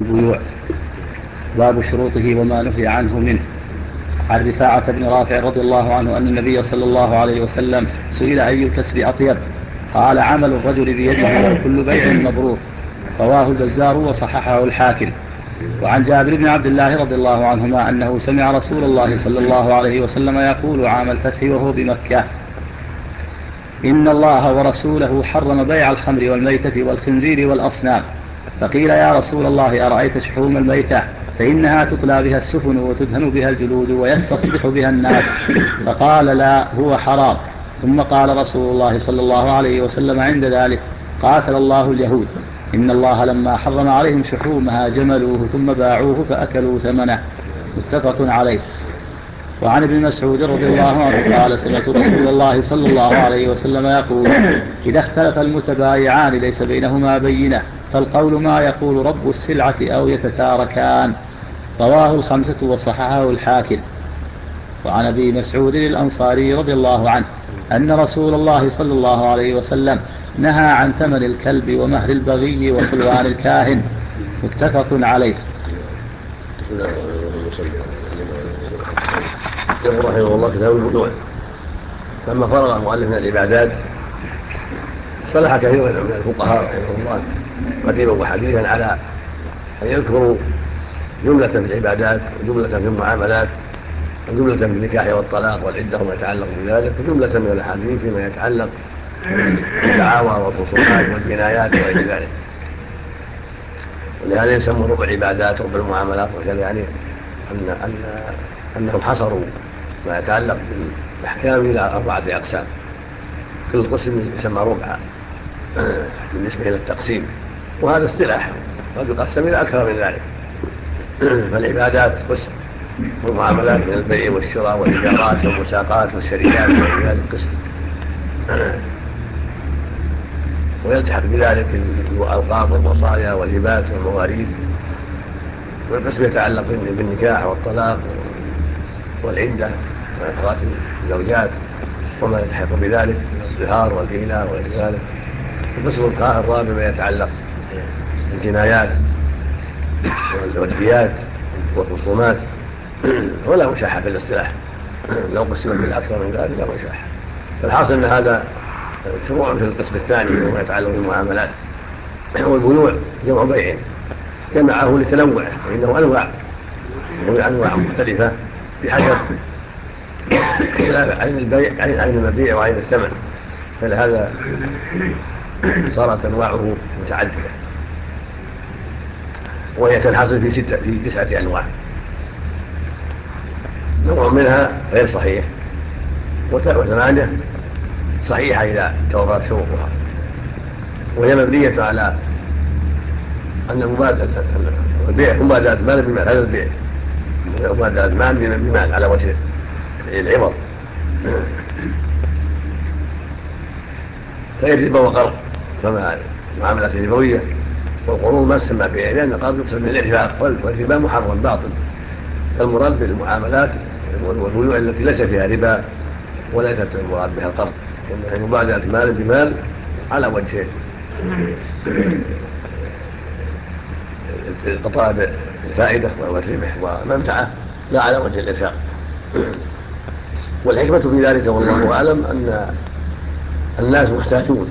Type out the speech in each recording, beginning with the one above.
البيوع. باب شروطه وما نهي عنه منه. عن رفاعة بن رافع رضي الله عنه أن النبي صلى الله عليه وسلم سئل أي الكسب أطيب؟ قال عمل الرجل بيده وكل بيع مبرور. رواه البزار وصححه الحاكم. وعن جابر بن عبد الله رضي الله عنهما أنه سمع رسول الله صلى الله عليه وسلم يقول عام الفتح وهو بمكة: إن الله ورسوله حرم بيع الخمر والميتة والخنزير والأصنام. فقيل يا رسول الله أرأيت شحوم الميتة فإنها تطلى بها السفن وتدهن بها الجلود ويستصبح بها الناس. فقال لا، هو حرام. ثم قال رسول الله صلى الله عليه وسلم عند ذلك: قاتل الله اليهود، إن الله لما حرم عليهم شحومها جملوه ثم باعوه فأكلوا ثمنه. متفق عليه. وعن ابن مسعود رضي الله عنه قال سمعت رسول الله صلى الله عليه وسلم يقول: إذا اختلف المتبايعان ليس بينهما بينة فالقول ما يقول رب السلعة أو يتتاركان. رواه الخمسة وصححه الحاكم. وعن ابي مسعود الأنصاري رضي الله عنه أن رسول الله صلى الله عليه وسلم نهى عن ثمن الكلب ومهر البغي وحلوان الكاهن. متفق عليه. يقول رحمه الله كتاب البيوع. لما فرغ المؤلف من العبادات صلح كثير من الفقهاء رحمه الله قديما وحديثا على أن يذكروا جملة في العبادات وجملة في المعاملات وجملة في النكاح والطلاق والعدة وما يتعلق بذلك وجملة من الأحاديث فيما يتعلق بالدعاوى والخصومات والجنايات وغير ذلك. ولهذا يسمى ربع العبادات ربع المعاملات وكذا، يعني أنهم حصروا ما يتعلق بالأحكام إلى 4 أقسام. كل قسم يسمى ربع بالنسبة إلى التقسيم، وهذا اصطلاح قد يقسم إلى أكثر من ذلك. فالعبادات قسم، والمعاملات من البيع والشراء والإيجارات والمساقات والشركات وغير ذلك قسم، ويلتحق بذلك الأوقاف والوصايا والهبات والمواريث. والقسم يتعلق بالنكاح والطلاق والعدة وإفراط الزوجات وما يلتحق بذلك من الظهار والإيلاء وغير ذلك. القسم الرابع ما يتعلق بالجنايات والديات والخصومات، ولا مشاحة في الاصطلاح. لو قسمت بالأكثر من ذلك لا مشاحة. فالحاصل أن هذا شروع في القسم الثاني وما يتعلق بالمعاملات. والبيوع جمع بيع جمعه لتنوعه، وإنه أنواع مختلفة بحسب اختلاف عين المبيع وعين الثمن، فلهذا صارت أنواعه متعددة، وهي تنحصر في 9 أنواع. نوع منها غير صحيح، و8 صحيحة إذا توفرت شروطها، وهي مبنية على أن البيع مبادلة مال بمال. هذا البيع مبادلة مال بمال على وجه العوض، فالربا وقرض كما المعاملات الربوية، والقروض ما تسمى بيع لأن القرض يقصد بالإرفاق، والربا محرم باطل. فالمراد بالمعاملات والبيوع التي ليس فيها ربا وليست المراد بها القرض، إنها مبادلة مال بمال على وجه القطاع بالفائدة والربح ومنفعة، لا على وجه الإرفاق. والحكمة في ذلك والله أعلم أن الناس محتاجون،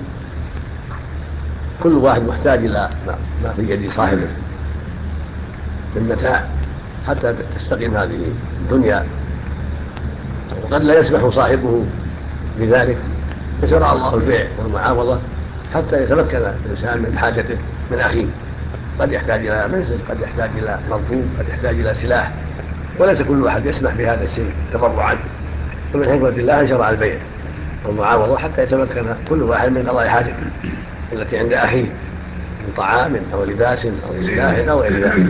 كل واحد محتاج إلى ما في يد صاحبه من متاع حتى تستقيم هذه الدنيا، وقد لا يسمح صاحبه بذلك، فشرع الله البيع والمعاملة حتى يتمكن الإنسان من حاجته من أخيه. قد يحتاج إلى منزل، قد يحتاج إلى مركوب، قد يحتاج إلى سلاح، وليس كل أحد يسمح بهذا الشيء تبرعا. ومن حكمة الله شرع البيع والمعاوضة حتى يتمكن كل واحد من قضاء حاجته التي عند أخيه من طعام أو لباس أو سلاح أو غير ذلك.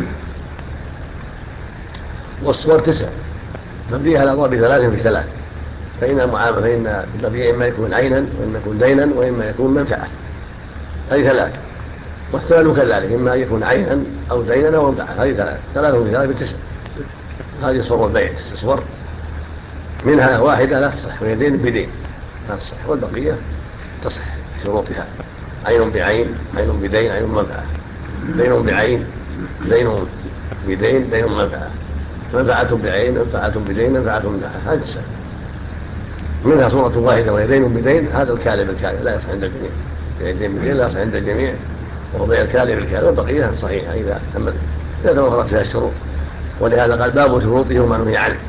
والصور 9 مبنية على ضرب 3 في 3. فإن المبيع إما يكون عينا وإما يكون دينا وإما يكون منفعة، هذه 3. والثمن كذلك إما يكون عينا أو دينا أو منفعة، هذه 3 في 3 ب9. هذه صور البيع 9 صور، منها واحدة لا تصح، وهي دين بدين لا تصح، والبقية تصح شروطها: عين بعين، عين بدين، عين منفعة. دين بعين دين بدين دين منفعة، منفعة بعين، منفعة بدين، منفعة بنفعة، هذه السنة منها صورة واحدة وهي دين بدين. هذا الكالب لا يصح عند الجميع، يعني دين بدين لا يصح عند الجميع، وهو بيع الكالب الكالب، والبقية صحيحة إذا توفرت فيها الشروط. ولهذا قال باب شروطه وما نهي عنه،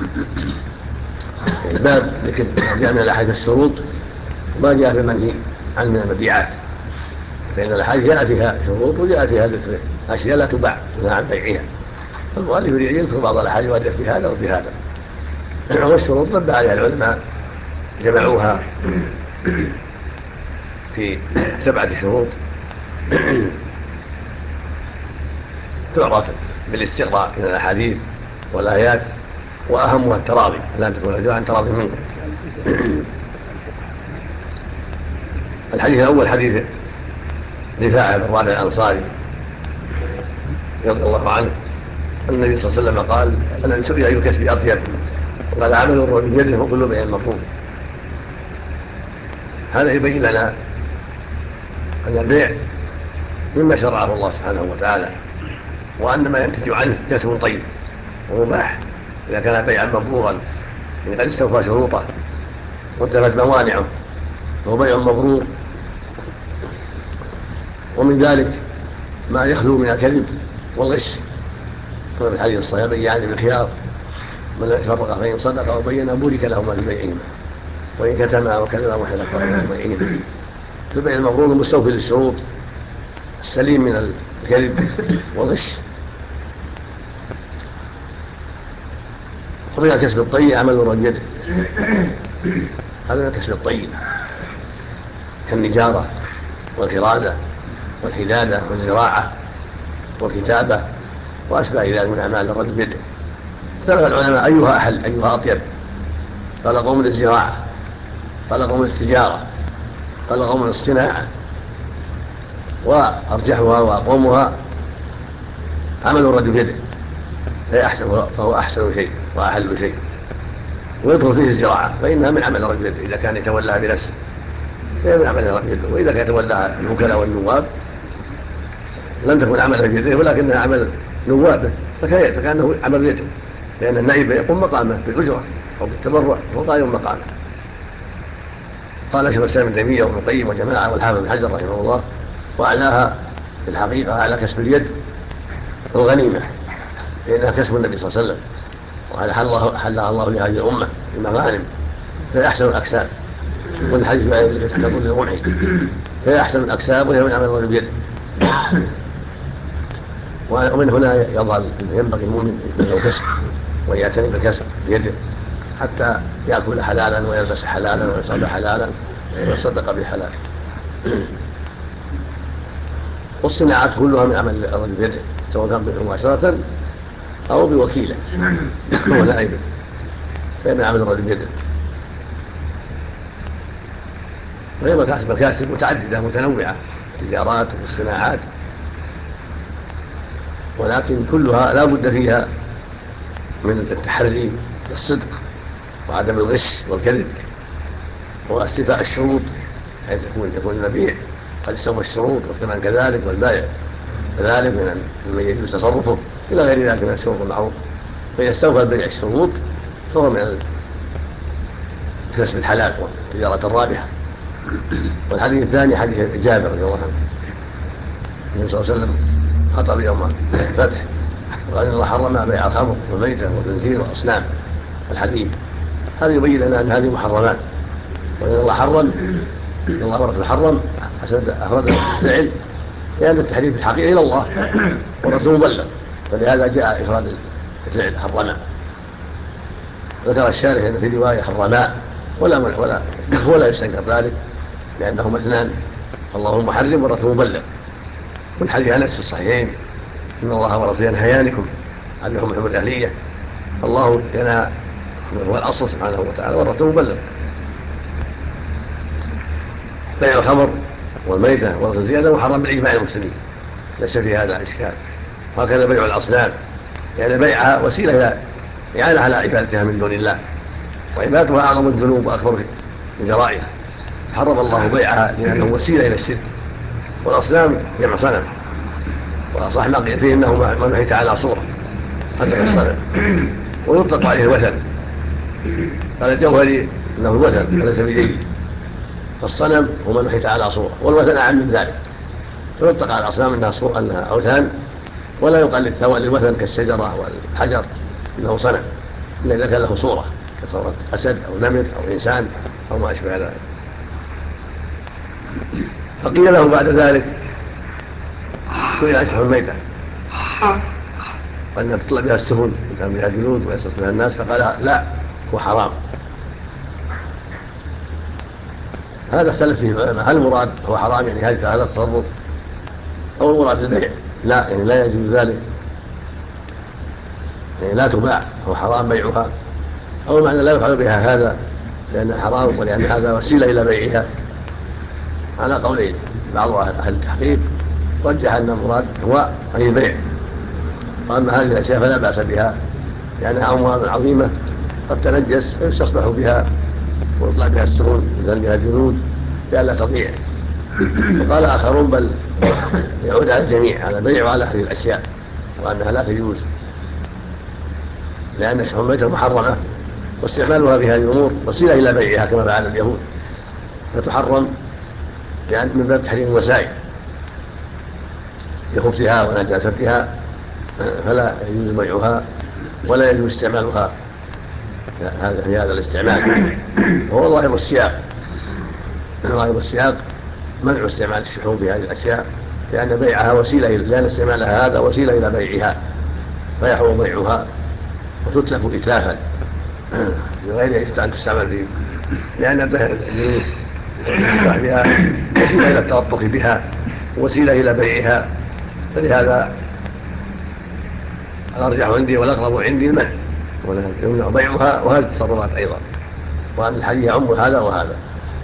الباب ذكر جاء من الأحاديث الشروط وما جاء في المنهي عن من المبيعات، فإن الأحاديث جاء فيها شروط وجاء فيها ذكر أشياء لا تباع منها عن بيعها، فالمؤلف يذكر بعض الأحاديث ويؤدي في هذا وفي هذا. والشروط رد عليها العلماء، جمعوها في 7 شروط تعرف بالاستقراء من الأحاديث والآيات، وأهمها التراضي، لا تكون الأجواء عن تراضي منكم. الحديث الأول حديث رفاعة بن رافع الأنصاري رضي الله عنه، النبي صلى الله عليه وسلم قال: أنا سئل أي الكسب أطيب؟ قال: عمل الرجل بيده وكل بيع مطلوب. هذا يبين لنا أن البيع مما شرعه الله سبحانه وتعالى، وأن ما ينتج عنه كسب طيب ومباح إذا كان بيعا مبرورا قد استوفى شروطه وانتفت موانعه، وهو بيع مبرور. ومن ذلك ما يخلو من الكذب والغش، كما في الحديث الصحيح: بيعان بالخيار، من لم يتفرق فإن صدق وبين بورك لهما في بيعهما، وإن كتما وكذبا محلت في بيعهما. فالبيع المبرور المستوفي للشروط السليم من الكذب والغش. ومن الكسب الطيب عمل الرجل يده، هذا من الكسب الطيب كالنجارة والقرادة والحدادة والزراعة والكتابة وأشباه ذلك من أعمال الرجل بيده. اختلف العلماء أيها أحل أيها أطيب، قال قوم للزراعة، قال قوم للتجارة، قال قوم للصناعة، وأرجحها وأقومها عمل الرجل بيده، فهو أحسن شيء وأحل شيء. ويدخل فيه الزراعة فإنها من عمل الرجل بيده إذا كان يتولاها بنفسه، فهي من عمل الرجل بيده. وإذا كان يتولاها الوكلاء والنواب لم تكن عمل بيده ولكنها عمل نوابه، فكأنه عمل بيده، لأن النائب يقوم مقامه بالأجرة أو بالتبرع وهو قائم مقامه. قال شيخ الإسلام ابن تيمية وابن القيم وجماعة والحافظ بن حجر رحمه الله: وأعلاها في الحقيقة على كسب اليد والغنيمة، لأنها كسب النبي صلى الله عليه وسلم، وحلها الله لهذه الأمة المغانم، فهي أحسن الأكساب. والحديث ما يجب تحت كل رمح، فهي أحسن الأكساب وهي من عمل الرجل بيده. ومن هنا يظهر ينبغي المؤمن له كسب ويعتني بالكسب بيده حتى يأكل حلالا ويلبس حلالا ويشرب حلالا ويصدق بحلال. والصناعات كلها من عمل الرجل بيده، سواء كان مباشرة أو بوكيله هو نائبه، فهي من عمل الرجل بيده. وهي مكاسب متعددة متنوعة، التجارات والصناعات، ولكن كلها لا بد فيها من التحري والصدق وعدم الغش والكذب واستيفاء الشروط، حيث يكون المبيع قد استوفى الشروط والثمن كذلك، والبائع كذلك ممن يجوز تصرفه إلى غير ذلك من الشروط المعروف. فإذا استوفى البيع الشروط فهو من كسب الحلال والتجارة الرابحة. والحديث الثاني حديث جابر رضي الله عنه، النبي صلى الله عليه وسلم خطب يوم الفتح وقال: إن الله حرم بيع الخمر والميتة والخنزير والأصنام الحديث. هذا يبين لنا أن هذه محرمات، وإن الله حرم، الله ورسوله حرم، أفرد الفعل لأن التحريم في الحقيقة إلى الله ورسوله مبلغ، فلهذا جاء إفراد الفعل حرما. ذكر الشارح أن في رواية حرماء ولا يستنكر ذلك لأنهما اثنان، الله محرم ورسوله مبلغ. والحديث أنس في الصحيحين: إن الله ورسوله ينهيانكم عن لحوم الحمر الأهلية. الله ينهى هو الأصل سبحانه وتعالى والرسول مبلغ. بيع الخمر والميتة والخنزير هذا محرم بالإجماع المسلمين، ليس في هذا إشكال. وهكذا بيع الأصنام، يعني بيعها وسيلة إلى إعانة على عبادتها من دون الله، وعبادتها أعظم الذنوب وأكبر الجرائم، حرم الله بيعها لأنه وسيلة إلى الشرك. والأصنام جمع صنم، وأصح ما قيل فيه إنه ما نحيت على صورة هذا الصنم، ويطلق عليه الوثن. قال الجوهري إنه الوثن وليس بجيد، فالصنم هو من نحيت على صورة، والوثن أعم من ذلك، فيطلق على الأصنام أنها أوثان، ولا يقال للوثن كالشجرة والحجر إنه صنم، إلا إذا كان له صورة كصورة أسد أو نمر أو إنسان أو ما أشبه ذلك. فقيل له بعد ذلك كل أشهر الميتة وأن تطلع بها السفن وكان بها جلود ويسرط بها الناس، فقال لا، هو حرام. هذا اختلف فيه العلماء، هل المراد هو حرام يعني هذا التصرف، أو المراد البيع؟ لا، يعني لا يجوز ذلك، يعني لا تباع، هو حرام بيعها، أو المعنى لا يفعل بها هذا لأنها حرام ولأن هذا وسيلة إلى بيعها. على قولين، بعض أهل التحقيق رجح أن المراد هو أي البيع، وأما هذه الأشياء فلا بأس بها لأنها أموال عظيمة قد تنجس فيستصبح بها ويطلع بها السرون ويزال بها الجنود لئلا تضيع. وقال آخرون بل يعود على الجميع، على البيع وعلى هذه الأشياء، وأنها لا تجوز لأن شحوم الميتة محرمة، واستعمالها في هذه الأمور وسيلة إلى بيعها كما فعل اليهود، فتحرم لأن من باب تحريم الوسائل لخبثها ونجاستها، فلا يجوز بيعها ولا يجوز استعمالها في هذا الاستعمال. وهو ظاهر السياق منع استعمال الشحوم في هذه الأشياء، لأن بيعها وسيلة، لأن استعمالها هذا وسيلة إلى بيعها، فيحرم بيعها وتتلف إتلافا بغير أن تستعمل فيه، لأن الجلود يصبح بها وسيلة إلى التلطخ بها وسيلة إلى بيعها، فلهذا الأرجح عندي والأقرب عندي المنع يمنع بيعها وهذه التصرفات أيضا، وأن الحديث يعم هذا وهذا.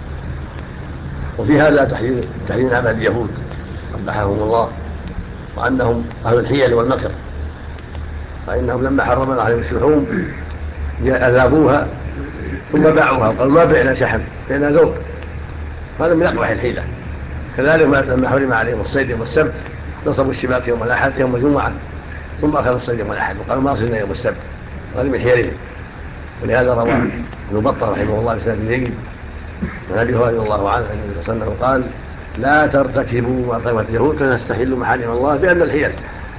وفي هذا تحريم عمل اليهود قبحهم الله، وأنهم أهل الحيل والمكر، فإنهم لما حرم الله عليهم الشحوم أذابوها ثم باعوها وقالوا ما بعنا شحم، بعنا ذوق، هذا من أقبح الحيلة. كذلك لما حرم عليهم الصيد يوم السبت نصبوا الشباك يوم الأحد يوم الجمعة ثم أخذوا الصيد يوم الأحد وقالوا ما صلنا يوم السبت، هذا من حيلهم. ولهذا روى ابن بطة رحمه الله بسند جيد عن أبي هريرة رضي الله عنه أن النبي صلى الله عليه وسلم قال لا ترتكبوا ما ارتكبت اليهود فتستحلوا محارم الله بأن الحيل.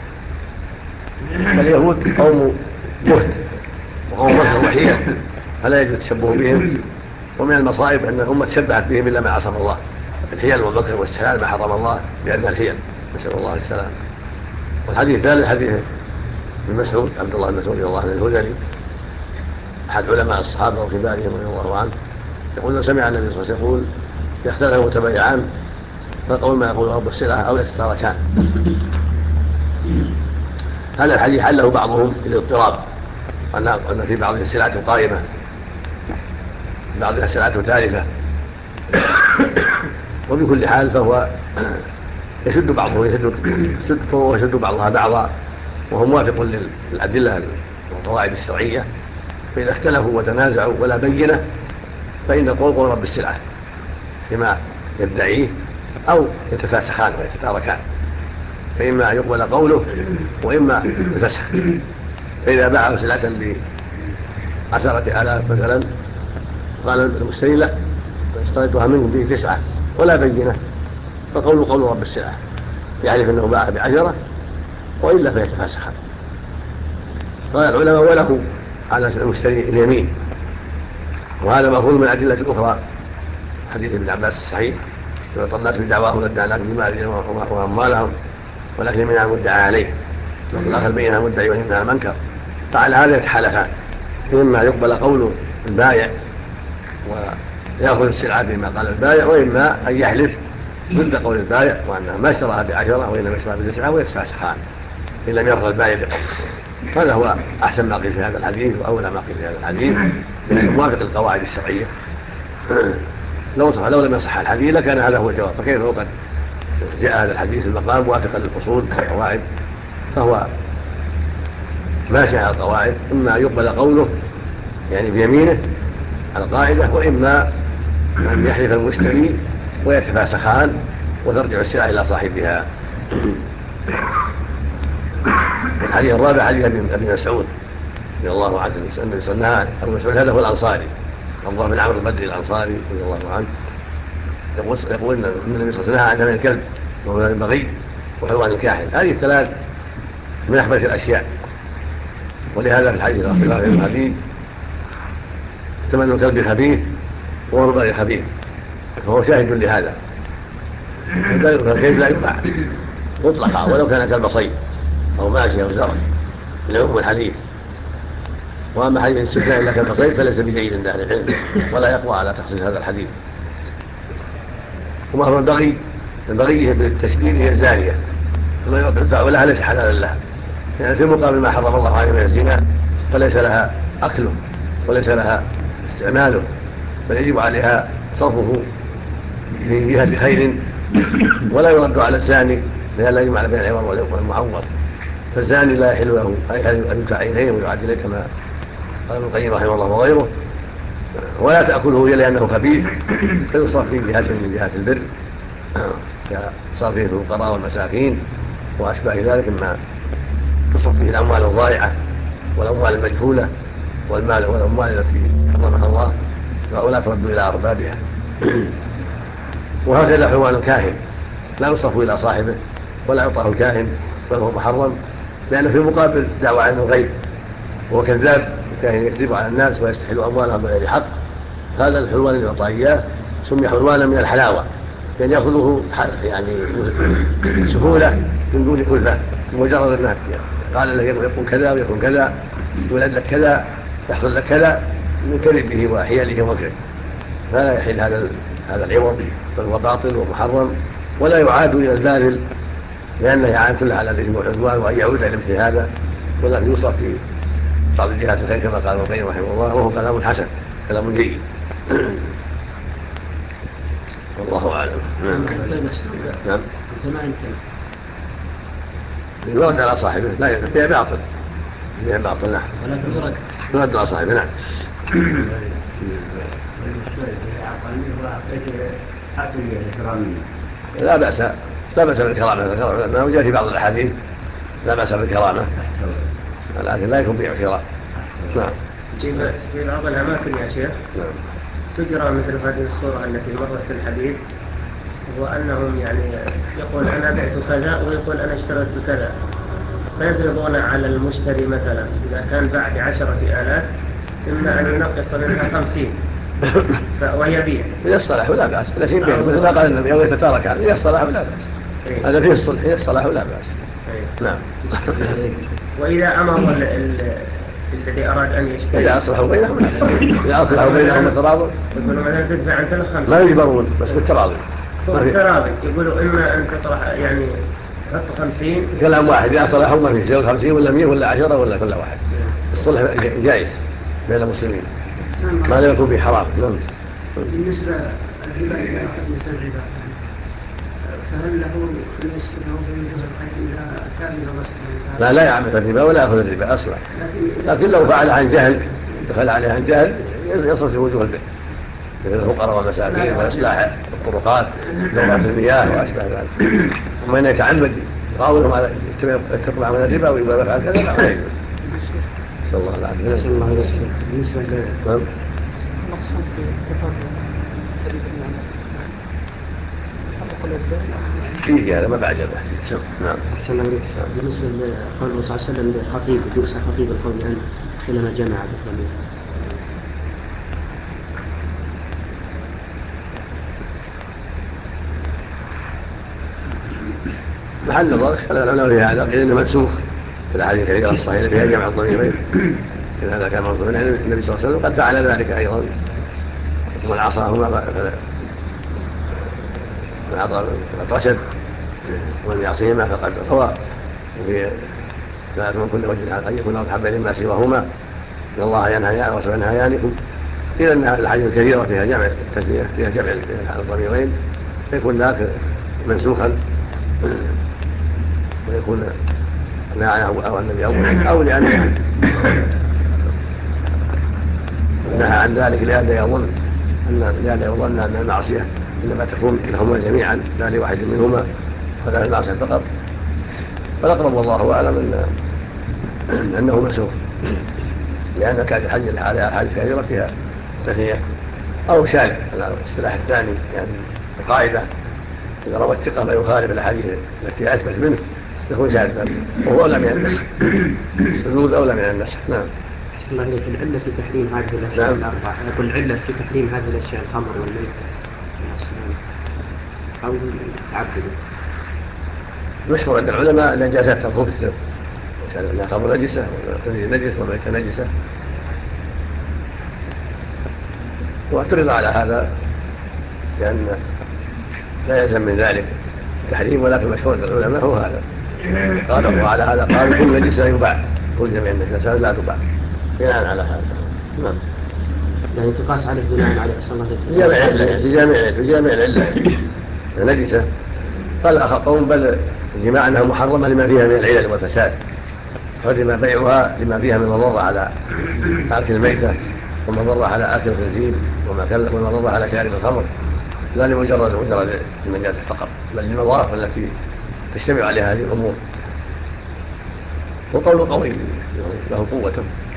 فاليهود قوم بهت وقوم مكر وحيل، فلا يجوز التشبه بهم، ومن المصائب أن الأمة تشبهت بهم إلا ما عصم الله، الحيل والمكر والاستحلال ما حرم الله بأن الحيل، نسأل الله السلام. والحديث الثالث حديث ابن مسعود عبد الله بن مسعود رضي الله عنه الهذلي أحد علماء الصحابة وكبارهم رضي الله عنه، يقول سمع النبي صلى الله عليه وسلم يقول يختلف المتبايعان فقول ما يقول رب السلعة أو يتتاركان. هذا الحديث حله بعضهم بالاضطراب، أن في بعض السلعة قائمة بعضها السلعة تالفة، وبكل حال فهو يشد بعضه يشد بعضها بعضا، وهو موافق للأدلة والقواعد الشرعية. فإذا اختلفوا وتنازعوا ولا بينة فإن القول قول رب السلعة فيما يدعيه أو يتفاسخان ويتتاركان، فإما يقبل قوله وإما الفسخ. فإذا باع سلعة ب10,000 مثلا قال المشتري لا اشتريتها منه ب9 ولا بينة، فقوله قول رب السلعة، يعرف أنه باع ب10 وإلا فيتفاسخان. قال العلماء وله على المشتري اليمين، وهذا مأخوذ من أدلة أخرى، حديث ابن عباس الصحيح يعطى الناس بدعواهم لدعناكم بمالهم وأموالهم ولكن منها المدعى عليه والآخر بينها المدعي ومنها المنكر. فعلى هذا يتحالفان، إما يقبل قول البائع ويأخذ السلعة بما قال البائع، وإما أن يحلف ضد قول البائع وأنه ما اشتراها ب10 وإنما اشتراها ب9 ويتفاسخان إن لم يرضى البائع بقوله. هذا هو أحسن ما قيل في هذا الحديث وأولى ما قيل في هذا الحديث، لأنه موافق القواعد الشرعية. لو لم يصح الحديث لكان هذا هو الجواب، فكيف وقد جاء هذا الحديث المقام موافقا للأصول والقواعد، فهو ماشي على القواعد، إما يقبل قوله يعني بيمينه على القاعدة، وإما أن يحلف المشتري ويتفاسخان وترجع السلعة إلى صاحبها. الحديث الرابع حديث ابي مسعود رضي الله عنه النبي صلى الله عليه وسلم ابو مسعود هذا هو الانصاري عبد الله بن عمرو البدري الانصاري رضي الله عنه يقول ان النبي صلى الله عليه وسلم نهى عن ثمن الكلب وهو البغي وحيوان الكاحل. هذه الثلاث من احبث الاشياء، ولهذا في الحديث الحديث ثمن الكلب خبيث وهو البغي خبيث، فهو شاهد لهذا. فالكيف لا يباع مطلقا ولو كان كلب صيد او ماشي او زرع من عموم الحديث. واما حديث الاستثناء الا كلب صيد فليس بجيد عند اهل العلم ولا يقوى على تخصيص هذا الحديث. ومهر البغي بالتشديد هي الزانيه ولها ليس حلالا لها، يعني في مقابل ما حرم الله عليه من الزنا فليس لها اكله وليس لها استعماله، بل يجب عليها صرفه في جهه خير ولا يرد على الزاني لئلا يجمع بين العوض والمعوض. فالزاني لا يحل له ان يدفع اليه ويعد اليه كما قال ابن القيم رحمه الله وغيره، ولا تاكله هي لانه خبيث فيصرف في جهه من جهات البر كصرفه في الفقراء والمساكين واشباه ذلك مما تصرف فيه الاموال الضائعه والاموال المجهوله والاموال التي حرمها الله، فهؤلاء ترد الى اربابها. وهكذا حيوان الكاهن لا يصرف الى صاحبه ولا يعطاه الكاهن بل هو محرم، لانه في مقابل دعوى عن الغيب وهو كذاب الكاهن يكذب على الناس ويستحل اموالهم بغير حق. هذا الحيوان اللي يعطى اياه سمي حيوانا من الحلاوه، لان ياخذه يعني سهوله من دون كلفه، بمجرد انه قال له يكون كذا ويكون كذا يولد لك كذا يحصل لك كذا من كذبه وحيله ومكره، فلا يحل هذا العوض بل هو باطل ومحرم ولا يعاد الى الباذل لانه يعان كله على الاثم والعدوان وان يعود الى مثل هذا، ولكن يوصف في بعض الجهات الخير كما قال ابن القيم رحمه الله وهو كلام حسن كلام جيد. والله اعلم. نعم. يرد على صاحبه لا يبيع باطل نعم يرد على صاحبه نعم. لا بأس بالكرامة لأنه جاء في بعض الأحاديث لا بأس بالكرامة لكن لا يكون بيع وشراء. نعم. في بعض الأماكن يا شيخ تجرى مثل هذه الصورة التي مرت في الحديث، وأنهم يعني يقول أنا بعت كذا ويقول أنا اشتريت بكذا، فيفرضون على المشتري مثلا إذا كان بعد 10,000 إما أن ينقص منها 50 ويبيع. إذا الصلاح ولا بأس، لكن مثل ما قال النبي أو يتتارك عنه إذا الصلاح ولا بأس. هذا فيه الصلح إذا الصلاح ولا بأس. نعم. وإذا أمر الذي أراد أن يشتري إذا أصلحوا بينهم التراضي يقولوا مثلا تدفع عن 50 ما يجبرون بس بالتراضي يقولوا إما أن تطرح يعني تحط 50 كلام واحد إذا أصلحوا ما فيه سير 50 ولا 100 ولا 10 ولا كل واحد. الصلح جائز بين المسلمين ما لا يكون فيه حرام. بالنسبة للربا إذا أخذ الإنسان ربا فهل له أن يسكنه بينجز الخير إذا كان غصبا؟ لا يعمل الربا ولا يأخذ الربا أصلا، لكن لو فعل عن جهل دخل عليه عن جهل يصرف في وجوه البر مثل الفقراء والمساكين وإصلاح الطرقات دورات المياه وأشبه ذلك. ومن يتعمد يقاولهم على يتقوا عمل الربا ويبقى يفعل كذا لا يجوز. نسأل الله العافية. بالنسبة نعم. فيه هذا ما بعد ذلك. نعم. بالنسبة لقول الرسول صلى الله عليه وسلم للخطيب يوسع خطيب القوم عنه حينما جمع بالضمير. محل نظر العلماء في هذا قيل انه منسوخ في الاحاديث الكثيره الصحيحه فيها جمع الضميرين، إذا هذا كان منصوبا يعني النبي صلى الله عليه وسلم قد فعل ذلك ايضا ومن عصاهما فقد رشد ومن يعصيهما فقد غوى. وفي ثلاث من كل وجه ان يكون حبين ما سواهما ان الله ينهى ورسوله ينهيانكم. قيل ان الاحاديث الكثيره فيها جمع التثنيه فيها جمع الضميرين فيكون ذاك منسوخا ويكون نهى او النبي او لان نهى عن ذلك لئلا يظن ان المعصيه انما تكون لهما جميعا لا لواحد منهما ولا المعصيه فقط. فالاقرب والله اعلم ان أنه مسوق، لأن كان الحديث على أحاديث كثيرة فيها تثنية أو شارك. الاصطلاح الثاني يعني القاعدة إذا روى الثقة ما يخالف الأحاديث التي أثبت منه يكون شاركا، وهو أولى من النسخ، الشذوذ أولى من النسخ. نعم. أحسن الله إليك. العلة في تحريم هذه الأشياء الأربعة، يقول العلة في تحريم هذه الأشياء الخمر والميتة أو تعبد. مشهور عند العلماء النجاسات تكون في الثوب، لا خمر نجسة ولا نجس وميتة نجسة، واعترض على هذا لأن لا يلزم من ذلك تحريم، ولكن مشهور عند العلماء هو هذا. قالوا وعلى هذا قالوا كل نجس لا يباع، كل جميع النجاسات لا تباع بناء على هذا. نعم. يعني تقاس عليه بناء عليه صلى الله عليه في جامع العلة نجسة. قال آخر قوم بل الجماع أنها محرمة لما فيها من العلل والفساد، حرم بيعها لما فيها من مضرة على آكل الميتة ومضرة على آكل الخنزير ومضرة على شارب الخمر، لا لمجرد النجاسة فقط بل للمضار التي تجتمع عليها هذه الأمور. وقول قوي له قوة.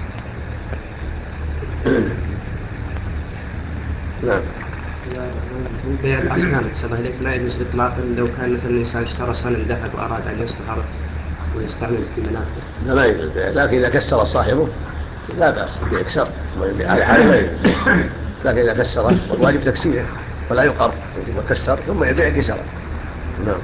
نعم. بيع الأصنام صلى الله لا يجوز إطلاقا لو كان مثلا الإنسان اشترى صنم ذهب وأراد أن يصهره ويستعمل في منافع. لا يجوز، لكن إذا كسر صاحبه لا بأس يكسر على حال ما يجوز، لكن إذا كسر والواجب تكسيره ولا يقر، يجب كسر ثم يبيع كسره. نعم.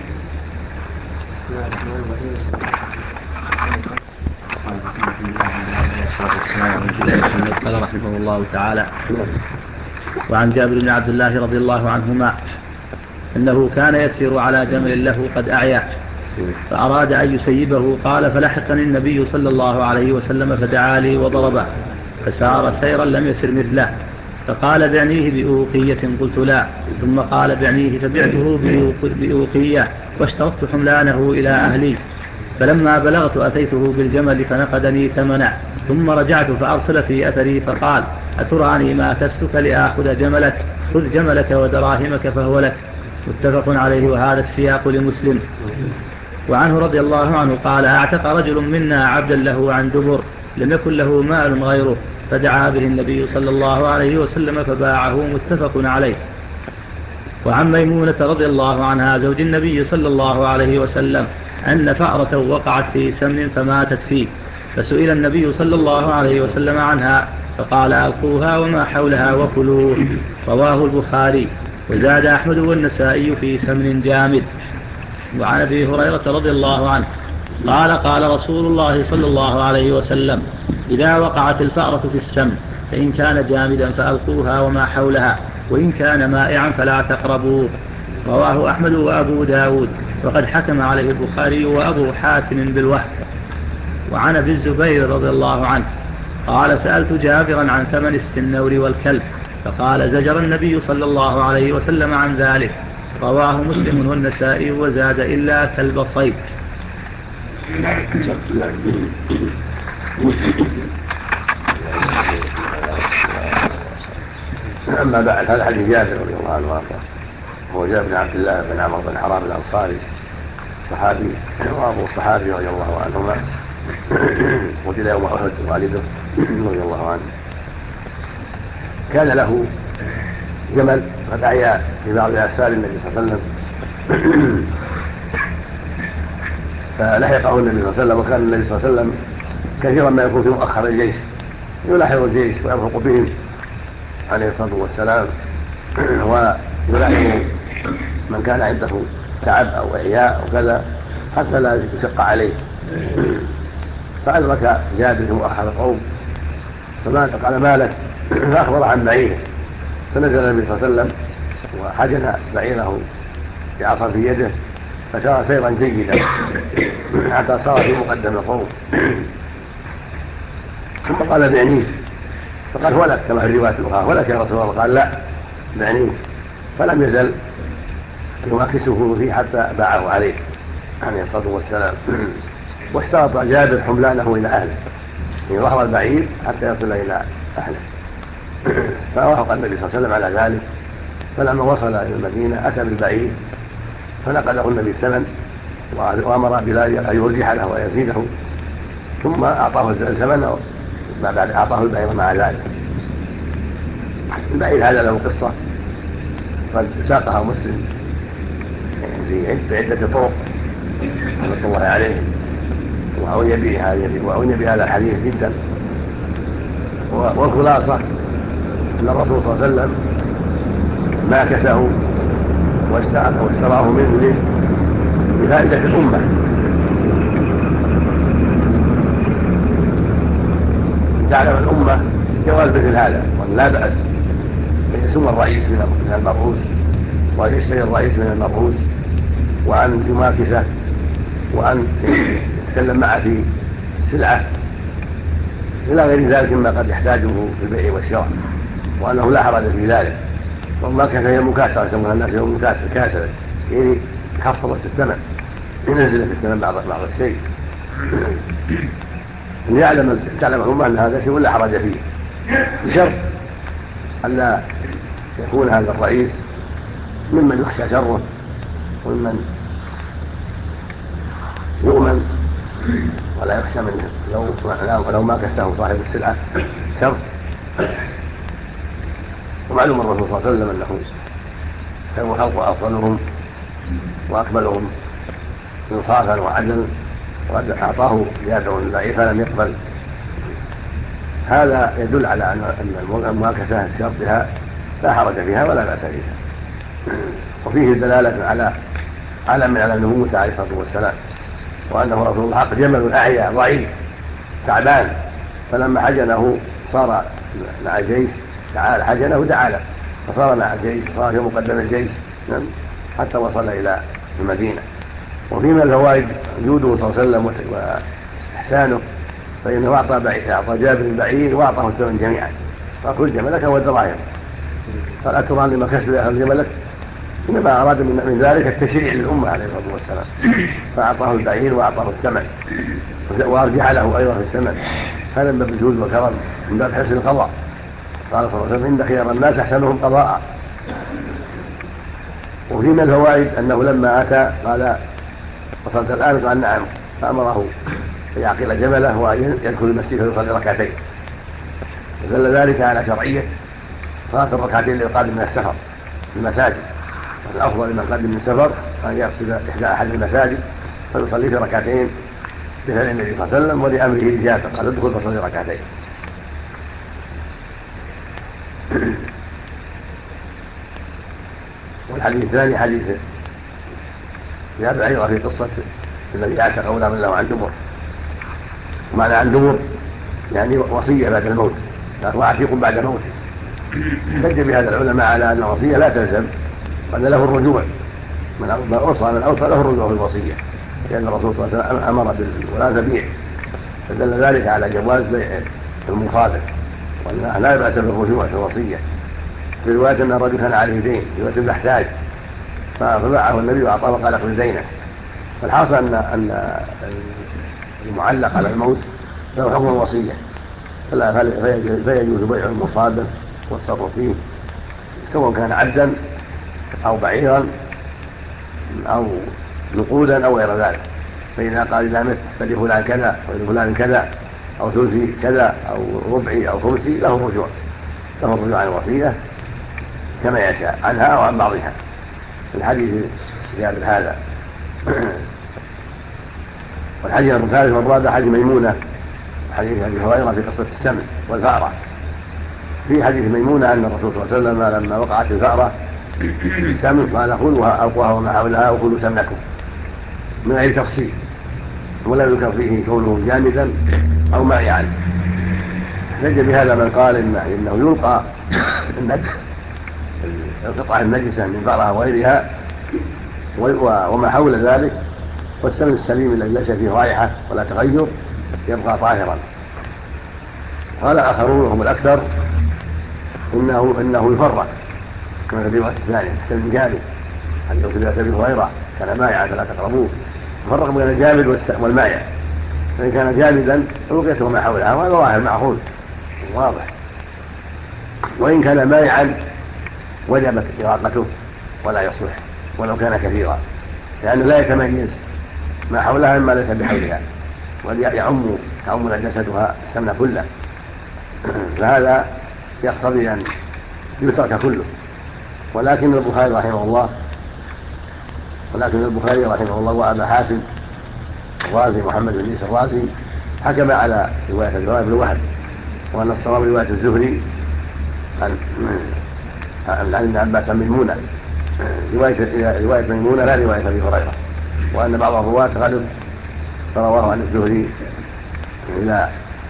قال رحمه الله تعالى: وعن جابر بن عبد الله رضي الله عنهما أنه كان يسير على جمل له قد أعيا فأراد أن يسيبه، قال: فلحقني النبي صلى الله عليه وسلم فدعا لي وضربه، فسار سيرا لم يسر مثله، فقال: بعنيه بأوقية، قلت لا، ثم قال: بعنيه، فبعته بأوقية واشترطت حملانه إلى أهلي، فلما بلغت أتيته بالجمل فنقدني ثمنا، ثم رجعت فأرسل في أثري فقال: أتراني ما أكستك لآخذ جملك؟ خذ جملك ودراهمك فهو لك. متفق عليه، وهذا السياق لمسلم. وعنه رضي الله عنه قال: أعتق رجل منا عبدا له عن دبر لم يكن له مال غيره، فدعا به النبي صلى الله عليه وسلم فباعه. متفق عليه. وعن ميمونة رضي الله عنها زوج النبي صلى الله عليه وسلم أن فأرة وقعت في سمن فماتت فيه، فسئل النبي صلى الله عليه وسلم عنها فقال: ألقوها وما حولها وكلوه. رواه البخاري. وزاد أحمد والنسائي في سمن جامد. وعن أبي هريرة رضي الله عنه قال: قال رسول الله صلى الله عليه وسلم: إذا وقعت الفأرة في السمن فإن كان جامدا فألقوها وما حولها، وإن كان مائعا فلا تقربوه. رواه أحمد وأبو داود، وقد حكم عليه البخاري وأبو حاتم بالوهم. وعن أبي الزبير رضي الله عنه قال: سألت جابرا عن ثمن السنور والكلب، فقال: زجر النبي صلى الله عليه وسلم عن ذلك. رواه مسلم والنسائي، وزاد: إلا كلب صيد. أما بعد، هذا حديث جابر رضي الله عنه وارضاه، هو جابر بن عبد الله بن عمرو بن حرام الأنصاري صحابي، وأبو الصحابي رضي الله عنهما، قتل يوم أحد والده رضي الله عنه. كان له جمل قد أعيا في بعض أسفار النبي صلى الله عليه وسلم، فلحقه النبي صلى الله عليه وسلم، وكان النبي صلى الله عليه وسلم كثيرا ما يكون في مؤخر الجيش يلاحظ الجيش ويرفق بهم عليه الصلاة والسلام، ويلاحظ من كان عنده تعب أو إعياء أو كذا حتى لا يشق عليه. فأدرك جابر في مؤخر القوم فقال: ما لك؟ فأخبر عن بعيره، فنزل النبي صلى الله عليه وسلم وحجن بعيره بعصا في يده، فسار سيرا جيدا حتى صار في مقدم القوم، ثم قال: بعنيه، فقال: هو لك، كما في الرواية الأخرى: هو لك يا رسول الله. قال: لا، بعنيه. فلم يزل يماكسه فيه حتى باعه عليه الصلاة والسلام. واشترط جابر حملانه إلى أهله، يظهر البعير حتى يصل إلى أهله، فوافق النبي صلى الله عليه وسلم على ذلك. فلما وصل إلى المدينة أتى بالبعير فنقده النبي الثمن، وأمر بلال أن يرجح له ويزيده، ثم أعطاه الثمن ما بعد أعطاه البعير مع ذلك. البعير هذا له قصة قد ساقها مسلم في عدة طرق رحمة الله عليه، وعني بهذا الحديث جدا. والخلاصة أن الرسول صلى الله عليه وسلم ماكسه واشتراه منه لفائدة الأمة، تعلم الأمة جواز مثل هذا، وأن لا بأس أن يسم الرئيس من المرؤوس وأن يشتري الرئيس من المرؤوس وأن يماكسه وأن يتكلم معه في السلعة إلى غير ذلك مما قد يحتاجه في البيع والشراء، وأنه لا حرج في ذلك. والماكسة هي مكاسرة، يسمونها الناس يوم كاسرة، يعني خفضت الثمن، نزلت الثمن بعض الشيء. أن تعلم الأمة أن هذا شيء لا حرج فيه، بشرط ألا يكون هذا الرئيس ممن يخشى شره وممن يؤمن ولا يخشى منه لو ما كسه صاحب السلعة شر. ومعلوم الرسول صلى الله عليه وسلم أنه خير الخلق وأفضلهم وأكملهم إنصافا وعدلا، وقد أعطاه زيادة البعير فلم يقبل. هذا يدل على أن المماكسة بشرطها لا حرج فيها ولا بأس فيها. وفيه دلالة على علم من علم موسى عليه الصلاة والسلام، وأنه رسول الحق جمل أعيا ضعيف تعبان، فلما حجنه صار مع الجيش حجنه تعالى فصار مع الجيش، صار في مقدم الجيش حتى وصل إلى المدينة. وفي من الفوائد جوده صلى الله عليه وسلم وإحسانه، فإنه أعطى جابر البعير وأعطاه الثمن جميعا، فكل جملك والدراهم، قال أترى لما كسب أهل جملك، إنما أراد من ذلك التشريع للأمة عليه الصلاة والسلام، فأعطاه البعير وأعطاه الثمن وأرجع له أيضا في الثمن. هذا من باب الجود والكرم، من باب حسن القضاء. قال صلى الله عليه وسلم إن خير الناس أحسنهم قضاء. وفي من الفوائد أنه لما أتى قال وصلت الآن؟ قال نعم، فأمره يعقل جمله ويدخل المسجد ويصلي ركعتين، ودل ذلك على شرعية صلاة الركعتين للقادم من السفر في المساجد، والأفضل لمن قادم من السفر أن يقصد إحدى أحد المساجد فيصلي في ركعتين بفعل النبي صلى الله عليه وسلم ولأمره لجابر قال ادخل فصلي ركعتين. والحديث الثاني حديث جابر أيضا في قصة الذي اعتق غلام له عن دبر، ومعنى عن دبر يعني وصية بعد الموت، وعتيق بعد موته. احتج بهذا العلماء على أن الوصية لا تلزم وأن له الرجوع، من أوصى له الرجوع في الوصية، لأن الرسول صلى الله عليه وسلم أمر ولا تبيع، فدل ذلك على جواز بيع المصادر وأنه لا بأس بالرجوع في الوصية. في رواية أن الرجل كان عليه دين، رواية محتاج فباعه النبي وأعطاه وقال اقضي دينه. فالحاصل أن المعلق على الموت له حكم الوصية، فيجوز بيع المصادر والتصرف فيه سواء كان عبدا أو بعيرا أو نقودا أو غير ذلك. فإذا قال إذا مت فلفلان كذا ولفلان كذا أو ثلثي كذا أو ربعي أو خمسي له الرجوع عن الوصية كما يشاء عنها أو عن بعضها. الحديث جابر هذا. والحديث الثالث والرابع حديث ميمونة حديث أبي هريرة في قصة السمن والفأرة. في حديث ميمونة أن الرسول صلى الله عليه وسلم لما وقعت الفأرة السمن قال خذوها ألقوها وما حولها وكلوا سمنكم من غير تفصيل، ولا يذكر فيه كونه جامدا أو مائعا. احتج بهذا من قال إنه يلقى القطعة النجسة من فأرة وغيرها وما حول ذلك، والسمن السليم الذي ليس فيه رائحة ولا تغير يبقى طاهرا. قال آخرون وهم الأكثر إنه يفرق كما في الرواية الثانية السمن جامد، حديث أبي هريرة كان مائعا فلا تقربوه، يفرق بين الجامد والمائع. فإن كان جامدا رقيته ما حولها وهذا ظاهر معقول واضح، وإن كان مائعا وجبت إراقته ولا يصلح ولو كان كثيرا، لأنه لا يتميز ما حولها مما ليس بحولها. ويعم نجاستها السمن كله، فهذا يقتضي أن يترك كله. ولكن البخاري رحمه الله وأبا حاتم الرازي محمد بن عيسى الرازي حكم على رواية الزهري بالوهن، وأن الصواب رواية الزهري عن ابن عباس عن ميمونة، رواية ميمونة لا رواية أبي هريرة، وأن بعض الرواة غلب فرواه عن الزهري إلى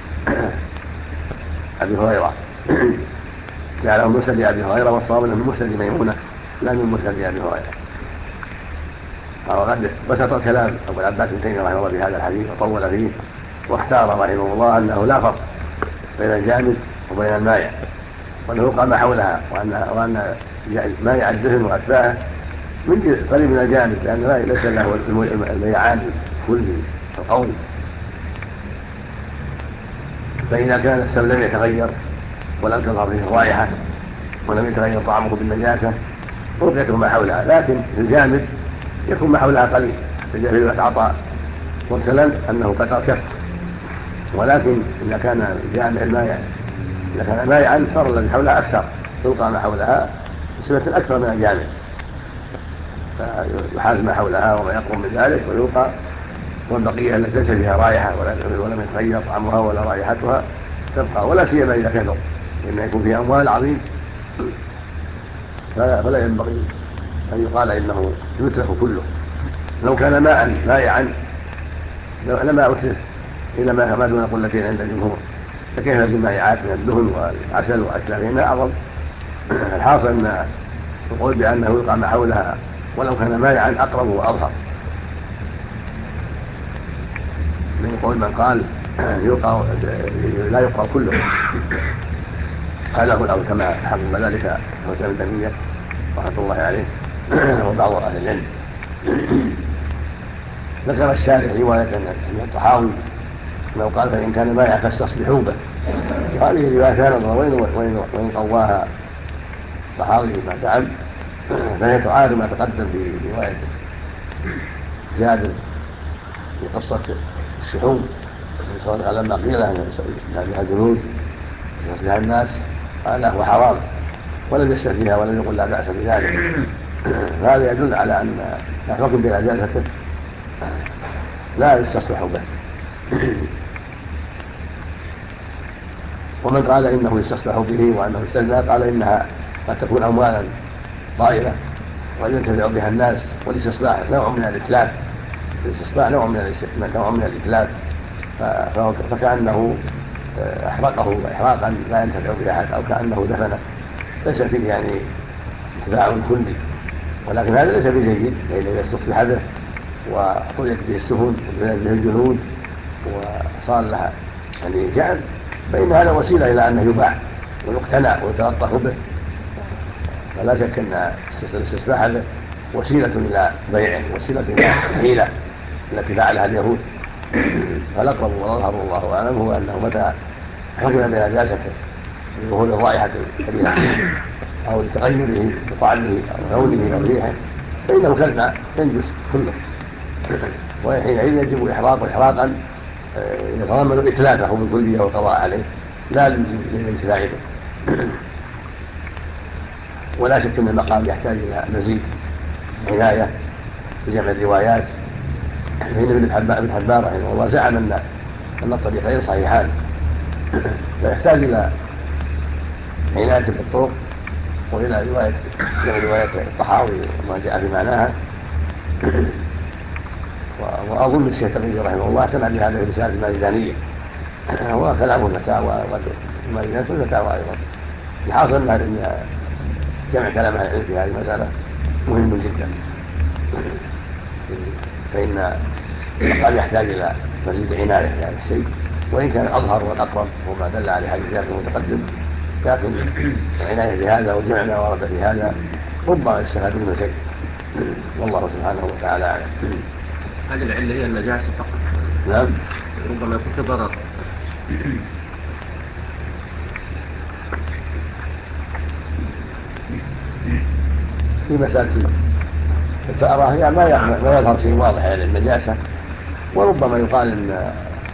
أبي هريرة جعله من مسند أبي هريرة، والصواب أنه من مسند ميمونة لا من مسند أبي هريرة. وقد بسط الكلام أبو العباس بن تيمية رحمه الله في هذا الحديث وطول فيه، واختار رحمه الله أنه لا فرق بين الجامد وبين المائع، وأنه يقع ما حولها، وأن مائع الدهن وأتباعه من قريب من الجامد، لأن ليس له الميعان كل القوي. فإذا كان السم لم يتغير ولم تظهر فيه الرائحة ولم يتغير طعمه بالنجاسة رقيته ما حولها، لكن في الجامد يكون ما حولها قليل. فجاء في رواية عطاء مرسلا أنه قطر كف، ولكن إذا كان جامع المائع إذا كان مائعا صار الذي حولها أكثر، تلقى ما حولها بسبة أكثر من الجامع، فيحاز ما حولها وما يقوم من ذلك ويلقى، والبقية التي ليس فيها رائحة ولم يتغير طعمها ولا رائحتها تبقى، ولا سيما إذا كثر، لأن يكون فيها أموال عظيم، فلا ينبغي أن يقال إنه يترك كله. لو كان ماء مائعا لما أترك إلى ما دون قلتين عند الجمهور، فكيف بالمائعات من الدهن والعسل وأشباههما أعظم. الحاصل أن القول بأنه يلقى ما حولها ولو كان مائعا أقرب وأظهر من قول من قال لا يلقى كله. هذا هو الأول كما حقق ذلك حسين بن تيمية رحمة الله عليه وبعض أهل العلم. ذكر الشارح رواية من الطحاوي لو قال فإن كان مائع فاستصلحوا به، وهذه رواية كانت وإن قواها الطحاوي ما تعب فهي تعارض ما تقدم في رواية جابر في قصة الشحوم لما قيل لها الجنود يصلح الناس قال هو حرام ولم يستثنيها ولم يقل لا بأس بذلك. هذا يدل على أن الحكم بنجاسته لا يستصلح به. ومن قال إنه يستصلح به وأنه استثنى قال إنها قد تكون أموالا طائلة وينتفع بها الناس، والاستصلاح نوع من الإتلاف، نوع من الإتلاف، فكأنه أحرقه إحراقا لا ينتفع به أحد، أو كأنه دفنه، ليس فيه يعني انتفاع كلي. ولكن هذا ليس بجيد، فإذا استصلح به وطويت به السفن وبنيت به الجنود وصار لها يعني جعل، فإن هذا وسيلة إلى أنه يباع ويقتنع ويتلطف به، فلا شك أن الاستصلاح به وسيلة إلى بيعه، وسيلة إلى الحيلة التي فعلها اليهود. فالأقرب والأظهر والله أعلم هو أنه متى حكم بنجاسته لظهور الرائحة الكريهة أو لتغيره بطعمه أو لونه أو ريحه فإنه كالماء ينجس كله، وحينئذ يجب إحراقا يتضمن إتلافه بالكلية والقضاء عليه لا للانتفاع به. ولا شك أن المقام يحتاج إلى مزيد عناية في جمع الروايات، فإن ابن حبان رحمه الله زعم أن الطريقين صحيحان، فيحتاج إلى عناية بالطرق وإلى رواية الطحاوي وما جاء في معناها. وأظن الشيخ تقي رحمه الله اعتنى بهذه الرسالة المالزانية، وكلامه الفتاوى والمالزانية والفتاوى أيضا. الحاصل أن جمع كلام أهل العلم في هذه المسألة مهم جدا، فإن قد يحتاج إلى مزيد عناية في هذا الشيء، وإن كان الأظهر والأقرب وما دل عليه حديث جابر المتقدم، لكن العناية بهذا وجمع ما ورد في هذا ربما يستفاد منه شيء، والله سبحانه وتعالى أعلم. هذه العلة هي النجاسة فقط؟ نعم، ربما يكون في ضرر. في مسألة الفأرة هي ما يظهر شيء واضح على النجاسة، وربما يقال إن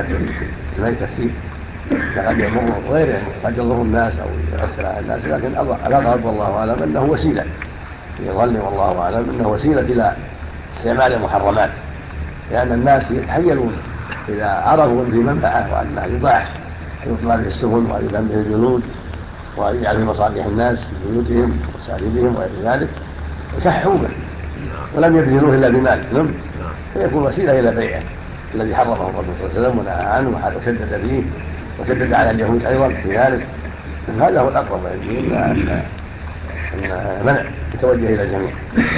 الرائحة الميتة فيه قد يمر غيره قد يضر الناس أو يؤثر على الناس، لكن الأظهر والله أعلم أنه وسيلة يظل والله أعلم أنه وسيلة إلى استعمال المحرمات، لأن الناس يتحيلون إذا عرفوا أن في منفعة وأنها يباح يطلع به السفن ويذم به الجنود ويجعل في مصالح الناس في بيوتهم ومساجدهم وغير ذلك وشحوا به ولم يبذلوه إلا بمال فيكون وسيلة إلى بيعه الذي حرمه الرسول صلى الله عليه وسلم ونهى عنه وشدد فيه وشدد على اليهود أيضا في ذلك. هذا هو الأقرب عندي أن منع يتوجه إلى الجميع.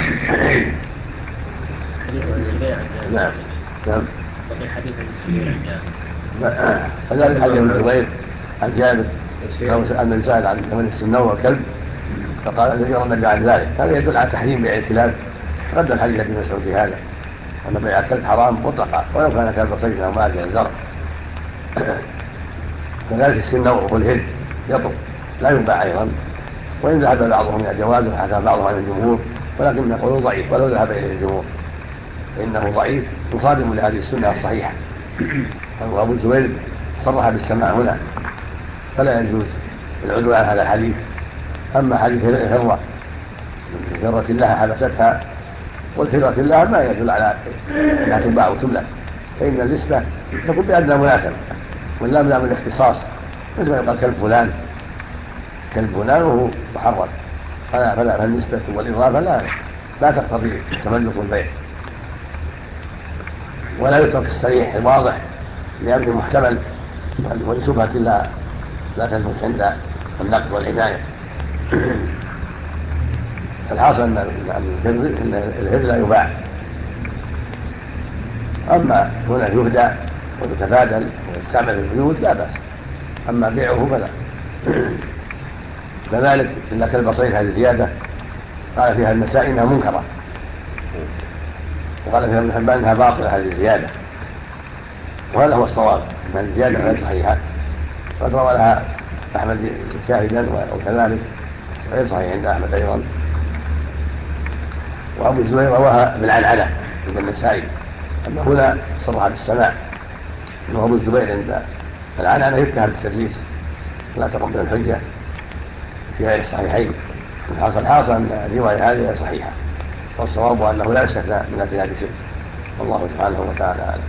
نعم نعم. وفي حديث الزبير فذلك حديث ابن الزبير عن جابر أن سأل عن ثمن السنور والكلب فقال زجر النبي عن ذلك. هذا يدل على تحريم بيع الكلاب. تقدم حديث ابن مسعود في هذا أن بيع الكلب حرام مطلقا ولو كان كلب صيد أو ماكل الزرع. كذلك السنور والهد يطب لا يباع أيضا، وإن ذهب بعضهم إلى جوازه حكى بعضهم عن الجمهور، ولكن نقول ضعيف ولو ذهب إليه الجمهور فإنه ضعيف مصادم لهذه السنة الصحيحة. وأبو الزبير صرح بالسماع هنا فلا يجوز العدول عن هذا الحديث. أما حديث هرة لها حبستها والهرة لها ما يدل على أنها تباع وتملك، فإن النسبة تكون بأدنى مناسبة واللام لام الاختصاص، مثل ما يقال كلب فلان وهو محرم، فالنسبة والإضافة لا تقتضي تملك البيع، ولا يترك الصريح الواضح لأمر محتمل ولشبهة لا تثبت عند النقد والعناية. الحاصل أن الهر لا يباع. أما هنا يهدى ويتبادل ويستعمل في البيوت لا بأس، أما بيعه فلا. كذلك إن كلب صيد هذه زيادة قال فيها النسائي إنها منكرة، وقال فيها ابن حبان إنها باطلة هذه الزيادة، وهذا هو الصواب أن الزيادة غير صحيحة، قد روى لها أحمد شاهدا وكذلك غير صحيح عند أحمد أيضا. وأبو الزبير رواها بالعنعنة عند النسائي، أما هنا صرح بالسماع، أنه أبو الزبير عند العنعنة يتهم بالتدليس لا تقوم به الحجة في غير الصحيحين. الحاصل أن الرواية هذه صحيحة، والصواب أنه لا يستثنى من اعتياد شيء، والله سبحانه وتعالى أعلم.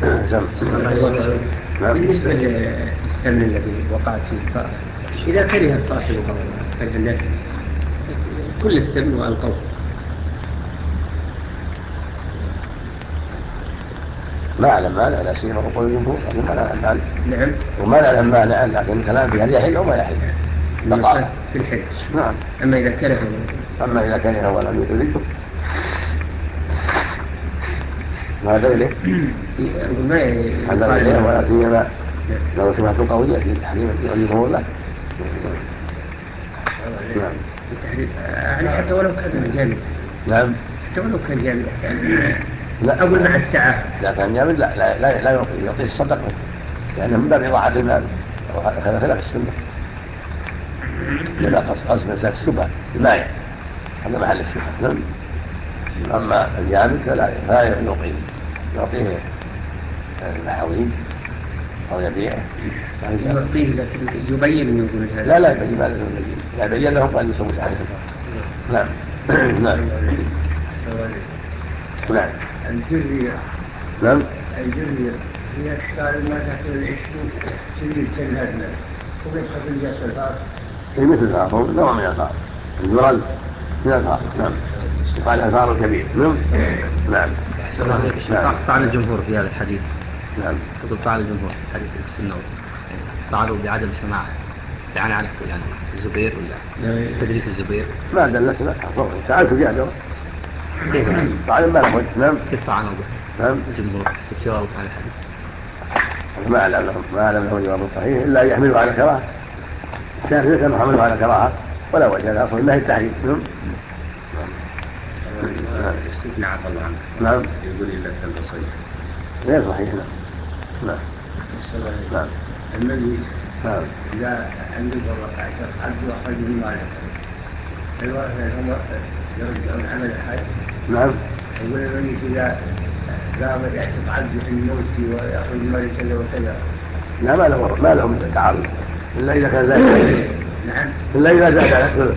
بالنسبة للسمن الذي وقعت فيه، إذا كره صاحبه أو كره الناس كل السمن وألقوه، ما أعلم مانع، لا سيما وقول الجمهور، لكن ما نعلم مانع. نعم. وما نعلم مانع، لكن الكلام في هل يحل أو ما يحل في الحل. نعم. أما إذا كره ولم يرده هذا إليه ولا سيما لو شبهة قوية في تحريم الجمهور له. نعم. يعني حتى ولو كان جامد. نعم. حتى ولو كان جامد لا أقول مع الساعة. إذا كان جامد لا يعطيه الصدقة، لأنه من باب إضاعة المال وهذا خلاف السنة. لذا قصد مسألة الشبهة المائع هذا محل الشبهة. نعم. أما الجامد فلا يعطيه المحاوين أو يبيعه. يعطيه لكن يبين يقول هذا. لا يبين، ماذا يبين؟ لا يبين لهم أن يسوي عليهم. نعم. نعم. نعم. الجرية. نعم. الجرية هي أشكال ما تحت العشق تجري كالهدنة ويدخل في الجسد الفاضل. هي مثل الفاضل، نوع من الفاضل، الجرل من الفاضل. نعم. يقال الفاضل الكبير. نعم. نعم. طعن الجمهور في هذا الحديث. نعم. يقول طعن الجمهور في حديث السنة طعنوا بعدم سماعه يعني الزبير ولا تدريس الزبير ما دلت لا سألت في هذا كيف طعن ما له. نعم. كيف طعنوا به؟ نعم. الجمهور كيف جاوبوا على الحديث؟ ما أعلم له جواب صحيح إلا أن يحملوا على كراهة، الشافعي كانوا حملوا على كراهة ولا وجه لا أصل الله التحريم. استثناء عفى الله عنك. نعم. يقول إلا كلب صيد غير صحيح. نعم. نعم. الذي نعم. إذا عندك الوقع عبد واحد من مالك الورثة هم يرجعون عمل الحج. نعم. يقول الذي إذا لا يعتق عبد في الموت ويأخذ المال كذا وكذا. لا ما لهم من التعارض إلا إذا كان ذلك. نعم. إلا إذا زاد على الثلث.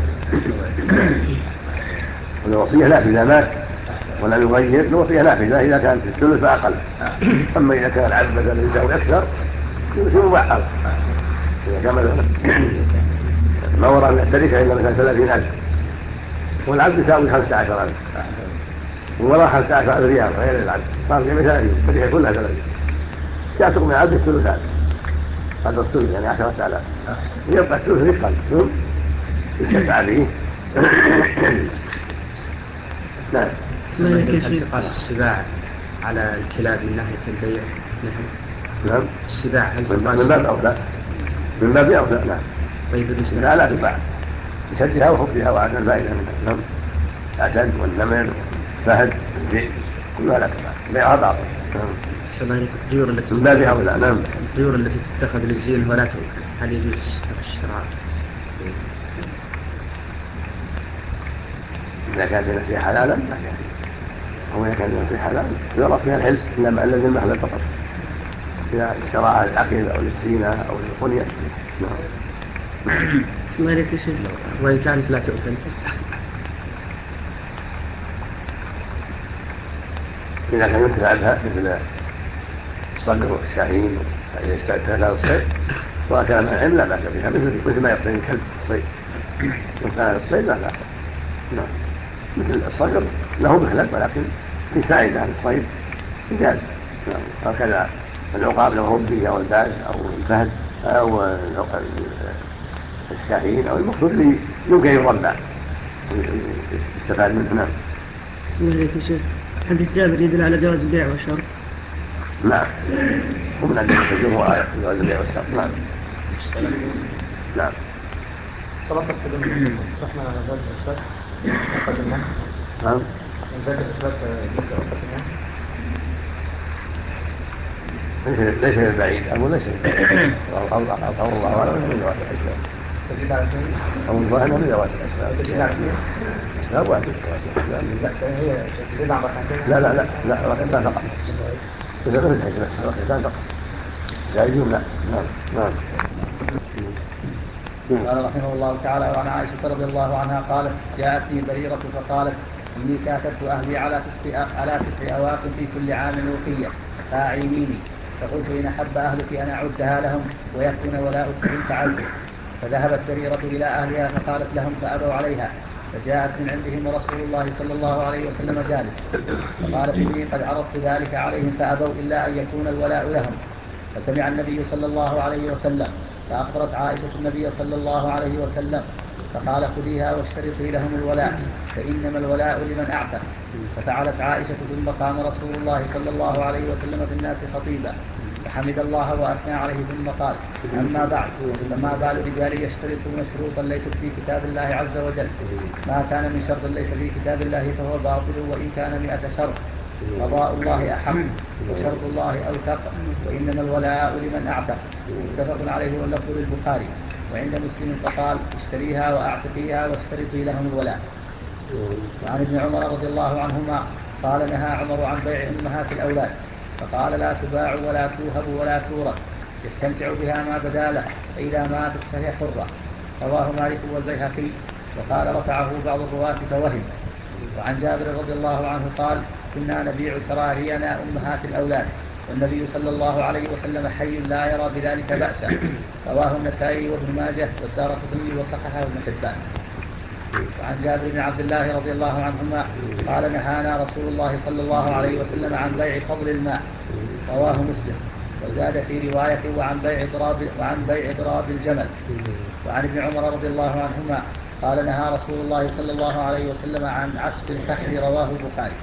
والوصية لا إذا مات ولم يغير الوصية نافذة إذا كانت في الثلث فأقل. أما إذا كان العبد مثلا يساوي أكثر يصير مبعض. إذا كان مثلا ما وراء من التركة إلا مثلا 30,000 والعبد يساوي 15,000 ووراء 15,000 ريال غير العبد صار جميع 30 التركة كلها 30 يعتق من العبد الثلثان هذا الثلث يعني 10,000 يبقى الثلث رفقا ثم يستسعى به. نعم. التقاص السباع على الكلاب من ناحية البيع نعم. السباع هل من باب أولى من باب أولى. نعم. طيب لا تباع بسدها وخبزها وعدم الفائدة منها. نعم. الأسد والنمر والفهد والذئب كلها لا تباع بيعها باطل. الطيور التي من باب أولى. نعم. الطيور التي تتخذ للزين ولا تؤكل هل يجوز الشراء؟ إذا كانت النسيء حلالا ما كان أو إذا كانت النسيء حلالا يغلط فيها الحل إلا ما الذي المحل فقط إذا اشتراها للعقيد أو للزينة أو للقنية. نعم. وإن كانت لا تؤكل إذا كان ينتفع بها مثل الصقر والشاهين إذا اشتريتها لها الصيد وإذا كان من العلم لا بأس بها مثل ما يقتني الكلب الصيد وكان الصيد لا بأس. نعم. مثل الصقر له مخلب ولكن في فائدة عن الصيد جاز. هكذا العقاب لو ربي أو الباز أو الفهد أو الشاهين أو المقصود لي يمكن يربع يستفاد منه. نعم. حديث جابر يدل على جواز البيع والشراء. نعم. ومن أدلة الجمهور على جواز البيع والشراء. نعم. نعم. صلاة القدم رحمة على ذلك الأسباب قدمنا. نعم. من ذلك الأسباب قدمنا. ليس بالبعيد أو ليس الله أعلم من ذوات الأسباب. تزيد على اثنين. أو الظاهر من ذوات الأسباب. تزيد على اثنين. أسباب واحد. هي تزيد على ركعتين. لا ركعتان فقط. إذا ما في حاجة ركعتان فقط. زائدون لا. نعم. قال رحمه الله تعالى وعن عائشة رضي الله عنها قالت جاءتني بريرة فقالت إني كاتبت أهلي على 9 أواق في كل عام وقية فأعينيني. فقلت إن أحب أهلك أن أعدها لهم ويكون ولاؤك إن فعلت. فذهبت بريرة إلى أهلها فقالت لهم فأبوا عليها. فجاءت من عندهم رسول الله صلى الله عليه وسلم جالس فقالت إني قد عرضت ذلك عليهم فأبوا إلا أن يكون الولاء لهم. فسمع النبي صلى الله عليه وسلم فأخبرت عائشة النبي صلى الله عليه وسلم فقال خذيها واشترطي لهم الولاء فإنما الولاء لمن أعتق. ففعلت عائشة ثم قام رسول الله صلى الله عليه وسلم في الناس خطيبا فحمد الله وأثنى عليه ثم قال أما بعد فما بال رجال يشترطون شروطا ليست في كتاب الله عز وجل ما كان من شرط ليس في كتاب الله فهو باطل وإن كان 100 شرط قضاء الله أحق وشرط الله أوثق وإنما الولاء لمن أعتق. متفق عليه واللفظ للبخاري. وعند مسلم فقال اشتريها وأعتقيها واشترطي لهم الولاء. وعن ابن عمر رضي الله عنهما قال نهى عمر عن بيع أمهات الأولاد فقال لا تباع ولا توهب ولا تورث يستمتع بها ما بدا له فإذا ماتت فهي حرة. رواه مالك والبيهقي وقال رفعه بعض الرواة فوهم. وعن جابر رضي الله عنه قال كنا نبيع سرارينا أمهات الأولاد والنبي صلى الله عليه وسلم حي لا يرى بذلك بأسا. رواه النسائي وابن ماجه والدارقطني وصححه ابن حبان. وعن جابر بن عبد الله رضي الله عنهما قال نهانا رسول الله صلى الله عليه وسلم عن بيع فضل الماء. رواه مسلم. وزاد في رواية وعن بيع ضراب الجمل. وعن ابن عمر رضي الله عنهما قال نهى رسول الله صلى الله عليه وسلم عن عسب الفحل. رواه البخاري.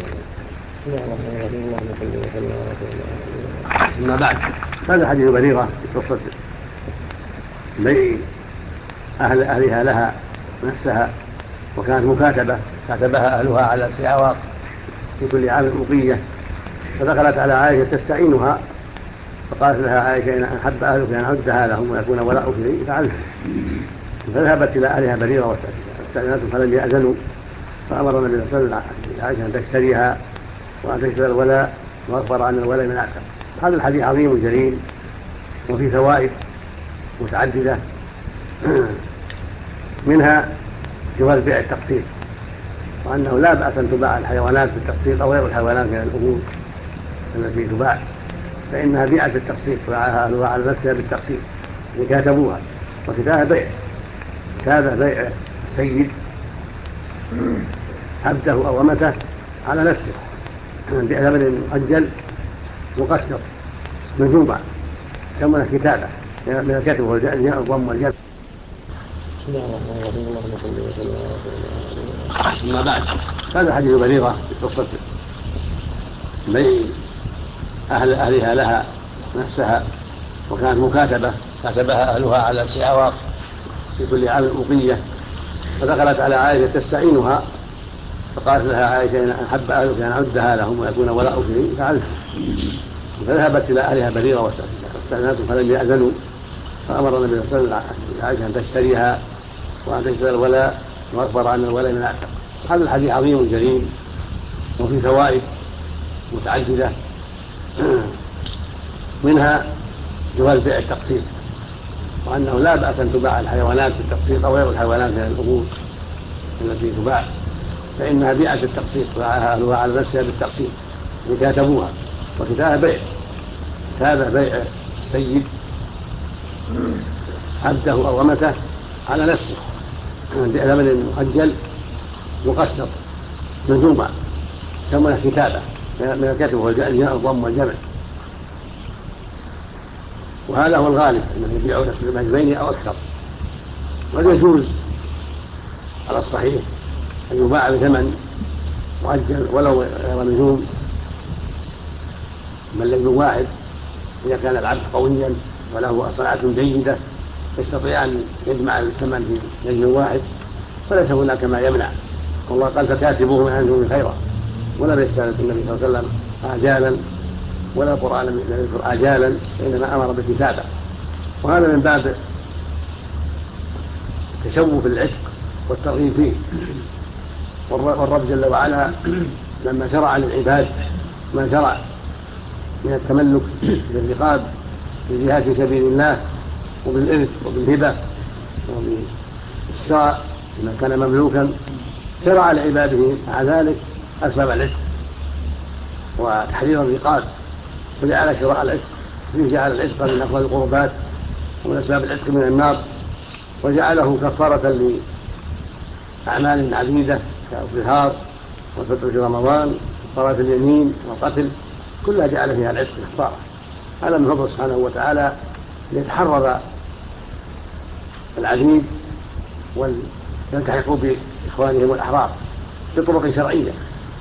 أما بعد هذا حديث بريرة في قصة بيع أهلها لها نفسها وكانت مكاتبة كاتبها أهلها على 9 أواق في كل عام أوقية فدخلت على عائشة تستعينها فقالت لها عائشة إن أحب أهلك أن أعدها لهم ويكون ولاؤك لي فعلت. فذهبت إلى أهلها بريرة واستأذنتهم فلم يأذنوا فأمر النبي صلى الله عليه وسلم عائشة أن تشتريها وأن تشتري الولاء وأخبر أن الولي من أعتق. هذا الحديث عظيم جليل وفي فوائد متعددة، منها جواز بيع التقسيط، وأنه لا بأس أن تباع الحيوانات بالتقسيط أو غير الحيوانات من الأمور التي تباع، فإنها بيعت بالتقسيط باعها أهلها على نفسها بالتقسيط كاتبوها، وكتابها بيع، كتابة بيع السيد عبده أو أمته على نفسه بثمن مؤجل مقسط مجموع يسمونه كتابة من الكتب والضم والجمع. بسم الله الرحمن الرحيم. اللهم صل وسلم على سيدنا. أما بعد، هذا حديث بليغة في قصة بيع أهلها لها نفسها، وكانت مكاتبة كاتبها أهلها على السعوار في كل عام أقية، فدخلت على عائشة تستعينها، فقالت لها عائشة: إن أحب أهلك أن أعدها لهم ويكون ولاؤك لي فعلت. فذهبت إلى أهلها بليغة واستأذنتهم فلم يأذنوا، فأمر النبي صلى الله عليه وسلم عائشة أن تشتريها وأن تشتري الولاء، وأخبر أن الولاء من أعتق. هذا الحديث عظيم جليل وفي فوائد متعددة، منها جواز بيع التقسيط، وأنه لا بأس أن تباع الحيوانات بالتقسيط أو غير الحيوانات من الأمور التي تباع، فإنها بيعت بالتقسيط باعها أهلها على نفسها بالتقسيط كاتبوها، وكتابها بيع، كتابة بيع السيد عبده أو أمته على نفسه بثمن مؤجل مقسط مجموع يسمونه كتابة من الكتب والضم والجمع. وهذا هو الغالب أنه يبيعون بمجمعين أو أكثر، ويجوز على الصحيح أن يباع بثمن مؤجل ولو غير نجوم، بل نجم واحد إذا كان العبد قويا وله صنعة جيدة يستطيع أن يجمع الثمن في نجم واحد، فليس هناك ما يمنع. والله قال: فكاتبوه من عنده خيرا، ولم يستأذن النبي صلى الله عليه وسلم آجالا، ولا القرآن لم يذكر آجالا، إنما أمر بالكتابة. وهذا من باب التشوف العتق والترغيب فيه. والرب جل وعلا لما شرع للعباد ما شرع من التملك بالرقاب بالجهاد في سبيل الله وبالإرث وبالهبة وبالشراء لما كان مملوكا، شرع لعباده مع ذلك أسباب العتق وتحرير الرقاب، وجعل شراء العتق جعل العتق من أفضل القربات ومن أسباب العتق من النار، وجعله كفارة لأعمال عديدة كالظهار والفطر في رمضان وكفارة اليمين والقتل، كلها جعل فيها العتق كفارة. هذا من فضل سبحانه وتعالى ليتحرر العبيد ويلتحقوا بإخوانهم الأحرار بطرق شرعية.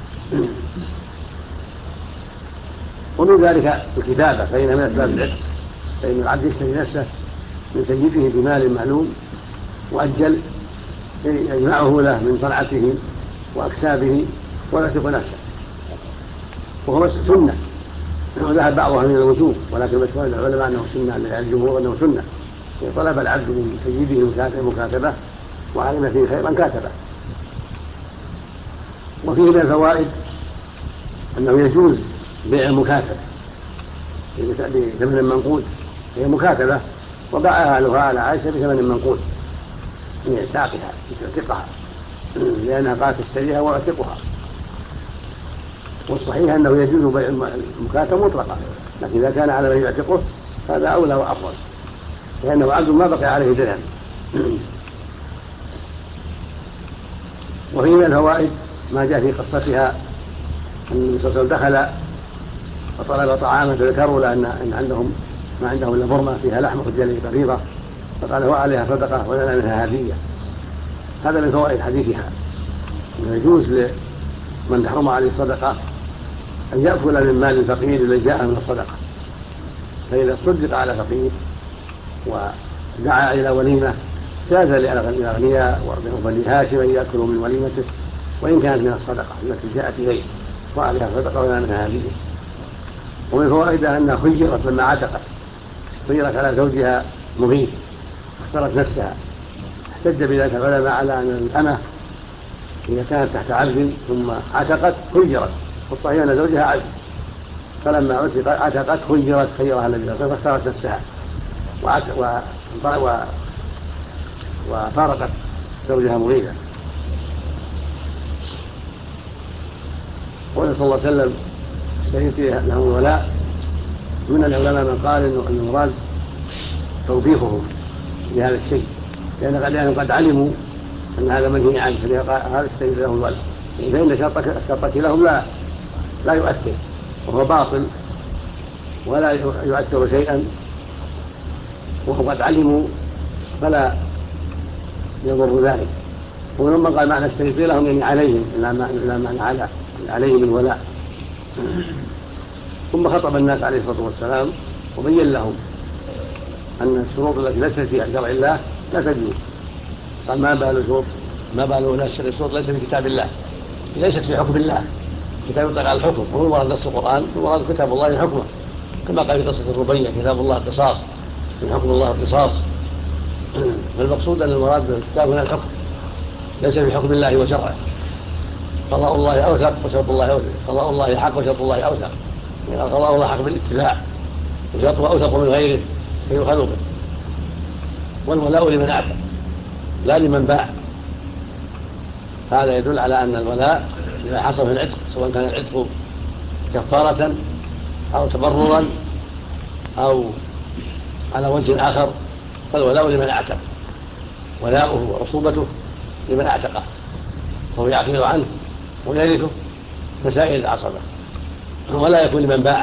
ومن ذلك الكتابة، فإنها من أسباب العتق، فإن العبد يشتري نفسه من سيده بمال معلوم مؤجل يجمعه له من صنعته وأكسابه ويعتق نفسه، وهو سنة، وذهب بعضها من الوجوب، ولكن مشهور العلماء أنه سنة، الجمهور أنه سنة. طلب العبد من سيده مكاتبة وعلم فيه خيرا كاتبه. وفيه من الفوائد أنه يجوز بيع المكاتبة بثمن منقود، هي مكاتبة وباعها أهلها على عائشة بثمن منقود من اعتاقها تعتقها، لأنها قالت تشتريها واعتقها. والصحيح أنه يجوز بيع المكاتبة مطلقا، لكن إذا كان على من يعتقه هذا أولى وأفضل، لأنه عبد ما بقي عليه درهم. وفي من الفوائد ما جاء في قصتها أن النبي صلى الله عليه وسلم دخل وطلب طعاما فذكروا له أن عندهم ما عندهم إلا برمة فيها لحم رجال بغيضة، فقال: هو عليها صدقة ولنا منها هدية. هذا من فوائد حديثها، أنه يجوز لمن تحرم عليه الصدقة أن يأكل من مال الفقير الذي جاء من الصدقة، فإذا صدق على فقير ودعا إلى وليمة جاز للأغنياء وبني هاشم أن يأكلوا من وليمته، وإن كانت من الصدقة التي جاءت إليه وعليها صدقة ولنا منها هدية. ومن فوائدها أنها خيرت لما عتقت، خيرت على زوجها مغيث اختارت نفسها، احتج بذلك العلماء على أن الأمة إذا كانت تحت عبد ثم عتقت خيرت، والصحيح أن زوجها عبد فلما عتقت خيرها النبي صلى الله عليه وسلم فاختارت نفسها وفارقت زوجها مغيثا. وقال صلى الله عليه وسلم استجبت لهم الولاء. من العلماء من قال ان المراد توبيخهم بهذا الشيء، لأنهم قد علموا أن هذا منهي عنه، هذا استجب لهم الولاء، فإن شرطك لهم لا يؤثر، وهو باطل ولا يؤثر شيئا، وهم قد علموا فلا يضر ذلك. ومن قال معنى استجب لهم يعني عليهم، لا معنى عليهم الولاء. ثم خطب الناس عليه الصلاة والسلام وبين لهم أن الشروط التي ليست في شرع الله لا تجوز. قال ما بال الشروط ليست في كتاب الله، ليست في حكم الله. كتاب يطلق على الحكم، هو مراد نص القرآن، هو مراد كتاب الله حكمه، كما قال في قصة الربيع كتاب الله قصاص، من حكم الله القصاص. فالمقصود أن المراد بالكتاب هنا الحكم، ليس في حكم الله وشرعه. قضاء الله أوثق وشرط الله أوثق، قضاء الله حق وشرط الله أوثق، يعني قضاء الله حق بالاتباع وشرطه أوثق من غيره فيؤخذ به. والولاء لمن أعتق لا لمن باع. هذا يدل على أن الولاء إذا حصل في العتق، سواء كان العتق كفارة أو تبررا أو على وجه آخر، فالولاء لمن أعتق، ولاؤه وعصوبته لمن أعتقه، فهو يعقل عنه ويرثه مسائل العصبة، ولا يكون لمن باع.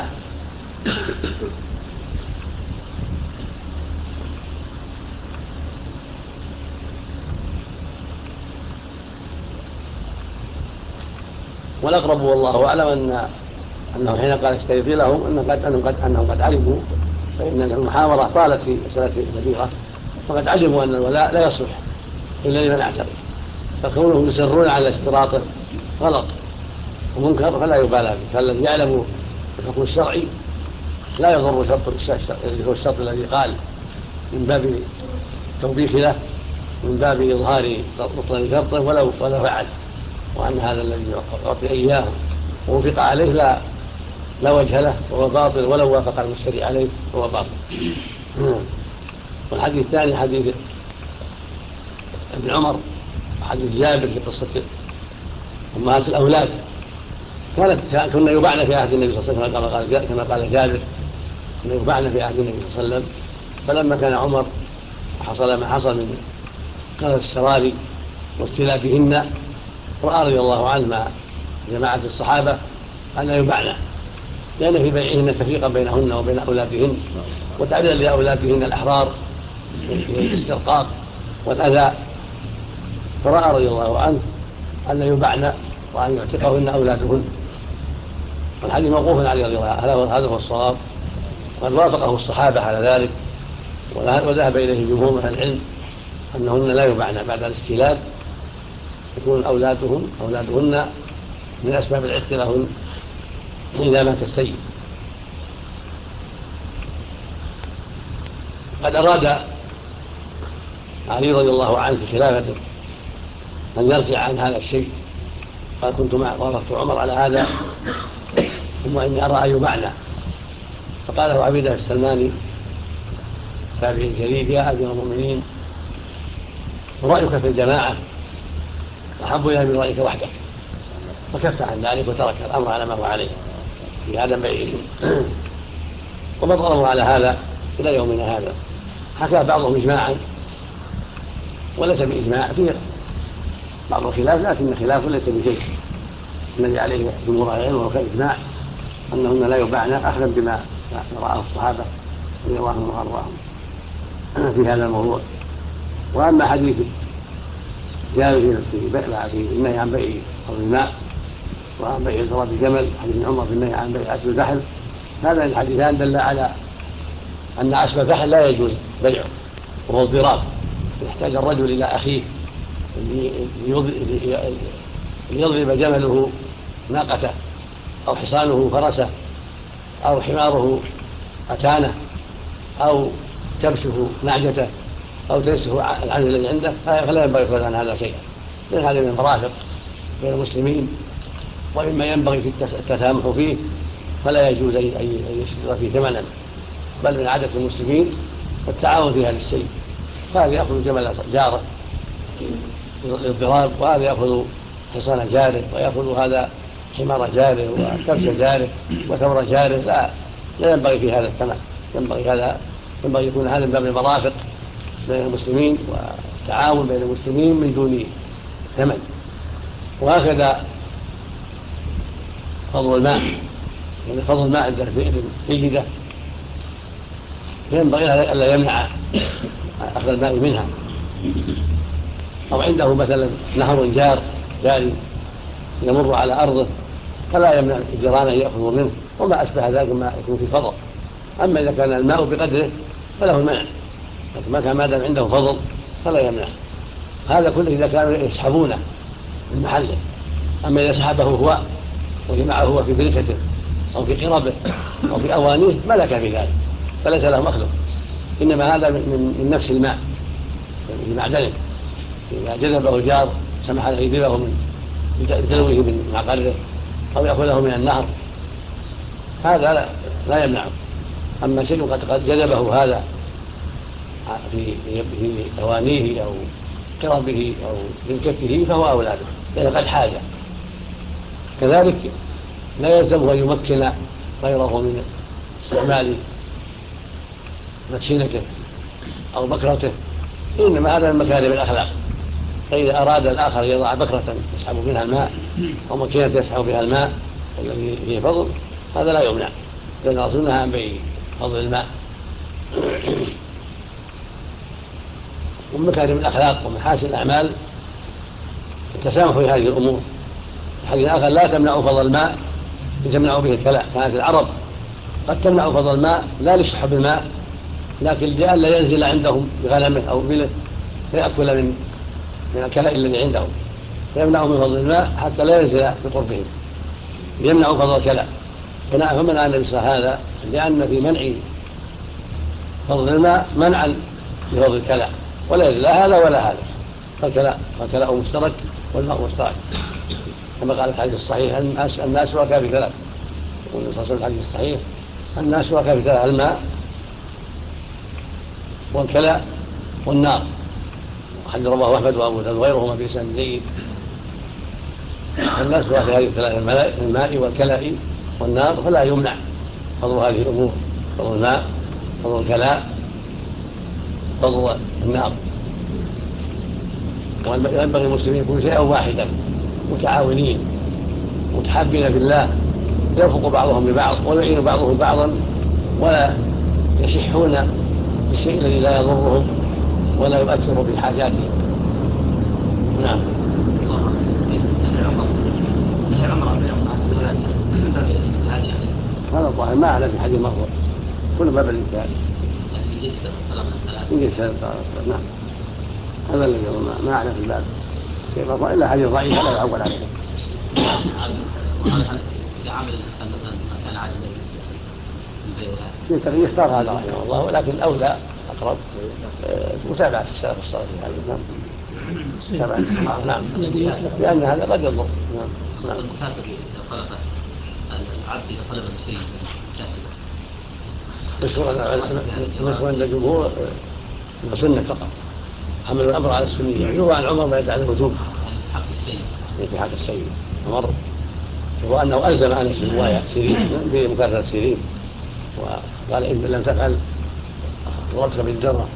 والأقرب والله أعلم أنه حين قال استيقظ لهم أنهم قد علموا، فإن المحاورة طالت في مسألة كبيرة، وقد علموا أن الولاء لا يصلح إلا لمن اعتق، فكونهم يسرون على اشتراطه غلط ومنكر فلا يبالى به. فالذي يعلم الحكم الشرعي لا يضر الشرط الذي قال من باب توبيخ له، من باب إظهار بطلان شرطه ولو فعل، وأن هذا الذي يعطي إياه ووافق عليه لا وجه له وهو باطل، ولو وافق المشتري عليه وهو باطل. والحديث الثاني حديث ابن عمر وحديث جابر في قصة أمهات الأولاد، كنا يباعن في عهد النبي صلى الله عليه وسلم كما قال جابر، كنا يباعن في عهد النبي صلى الله عليه وسلم. فلما كان عمر حصل ما حصل من قذف السراري واستلافهن، رأى رضي الله عنه مع جماعة الصحابة أن يباعن، لأن في بيعهن تفريقا بينهن وبين أولادهن وتعديلا لأولادهن الأحرار بالاسترقاق والأذى، فرأى رضي الله عنه أن يباعن وأن يعتقهن أولادهن. والحديث موقوف عليه رضي الله عنه، هذا هو الصواب، وقد وافقه الصحابة على ذلك، وذهب إليه جمهور أهل العلم أنهن لا يباعن بعد الاستيلاد، يكون أولادهن من أسباب العتق لهن إذا مات السيد. قد أراد علي رضي الله عنه في خلافته أن يرجع عن هذا الشيء، قال كنت وافقت عمر على هذا، ثم إني أرى أن يباعن. فقاله عبيدة السلماني تابعي الجليل: يا أمير المؤمنين، رأيك في الجماعة أحب إلى من رأيك وحدك، فكف عن ذلك وترك الأمر على ما هو عليه في عدم بيعهم. ومضى على هذا إلى يومنا هذا. حكى بعضهم إجماعا وليس بإجماع، فيه بعض الخلاف، لكن خلاف ليس بشيء. الذي عليه جمهور العلم وهو كالإجماع أنهن لا يباعن أخذا بما رآه الصحابة رضي الله عنهم وأرضاهم في هذا الموضوع. وأما حديث جابر في النهي عن بيع الرماء وعن بيع ضرب الجمل، حديث عمر في النهي عن بيع عشب الفحل، هذا الحديثان دل على أن عشب الفحل لا يجوز بيعه، وهو الضراب. يحتاج الرجل إلى أخيه ليضرب جمله ناقته أو حصانه فرسه أو حماره أتانه أو تبشه نعجته أو تيسه العنز الذي عنده، فلا ينبغي يخرج عن هذا شيئا، لأن هذا من المرافق بين المسلمين، وإما ينبغي في التسامح فيه فلا يجوز أن يشترط فيه ثمنا، بل من عادة المسلمين والتعاون في هذا الشيء. فهذا يأخذ جمل جاره للضراب، وهذا يأخذ حصان جاره، ويأخذ هذا حمار جاره وكبش جاره وثور جاره. لا ينبغي في هذا الثمن، ينبغي يكون هذا من باب المرافق بين المسلمين والتعاون بين المسلمين من دون ثمن. وهكذا فضل الماء، يعني فضل الماء عند بئر جيدة ينبغي ألا يمنع أخذ الماء منها، أو عنده مثلا نهر جاري يمر على أرضه فلا يمنع الجيران أن يأخذوا منه وما أشبه ذلك ما يكون في فضل. أما إذا كان الماء بقدره فله المنع، لكن ما دام عنده فضل فلا يمنع. هذا كله إذا كانوا يسحبونه من محله. أما إذا سحبه هو وجمعه هو في بركته أو في قربه أو في أوانيه ملك في ذلك فليس له مخلوق، إنما هذا من نفس الماء من معدنه. إذا جذبه الجار سمح له يجذبه من دلوه من معقره أو يأخذه من النهر هذا لا يمنعه. أما شيء قد جذبه هذا في أوانيه أو قربه أو بركته فهو أولى به لأنه قد حاجة. كذلك لا يلزمه أن يمكن غيره من استعمال مكشنته أو بكرته، إنما هذا من مكارم الأخلاق. فإذا أراد الآخر يضع بكرة يسحب منها الماء أو مكينة يسحب بها الماء الذي فيه فضل هذا لا يمنع، لأن رسولنا عن بيع فضل الماء. ومن مكارم الأخلاق ومحاسن الأعمال التسامح في هذه الأمور. الحديث الآخر لا تمنع فضل الماء تمنع به الكلاء. كانت العرب قد تمنع فضل الماء لا لشحب الماء لكن لئلا ينزل عندهم بغنمه أو بله فيأكل من الكلاء الذي عندهم، فيمنعه من فضل الماء حتى لا ينزل بقربهم، يمنع فضل الكلاء. فمنع النبي صلى الله عليه وسلم هذا لأن في منع فضل الماء منعا لفضل الكلاء، ولا ينزل لا هذا ولا هذا. فالكلاء مشترك والماء مشترك كما قال الحديث الصحيح الناس شركاء في ثلاث. يقول النبي صلى الله عليه وسلم الحديث الصحيح الناس شركاء في ثلاث: الماء والكلاء والنار. وحديث رواه أحمد وأبو داود وغيرهما بإسناد جيد. الناس شركاء في هذه الثلاث: الماء والكلاء والنار، فلا يمنع فضل هذه الأمور: فضل الماء، فضل الكلاء، فضل النار. وينبغي المسلمين يكونوا شيئا واحدا متعاونين متحابين في الله، يرفق بعضهم ببعض ويعين بعضهم بعضا ولا يشحون بالشيء الذي لا يضرهم ولا يؤثر في حاجاتهم. نعم. هذا الظاهر ما أعلم في حديث مرفوع، كل باب الاجتهاد نعم. هذا الذي ما أعلم في الباب شيء مرفوع إلا حديث ضعيف لا يعول عليه. إذا عمل الإنسان مثلا ما كان عاجبا ينتقي يختار هذا رحمه الله، ولكن الأولى أقرب متابعة السلف الصالح في هذا. نعم لأن هذا قد يضر. نعم. المكاتب إذا طلب العبد إذا طلب بسيء مشهور عند الجمهور سنة فقط، حمل الأمر على السنية. يروى عن عمر ما يدعي الوجوب في حق السيد عمر، هو أنه ألزم أنس بن سيرين بمكاتبة سيرين وقال إن لم تفعل ضربتك بالجرة.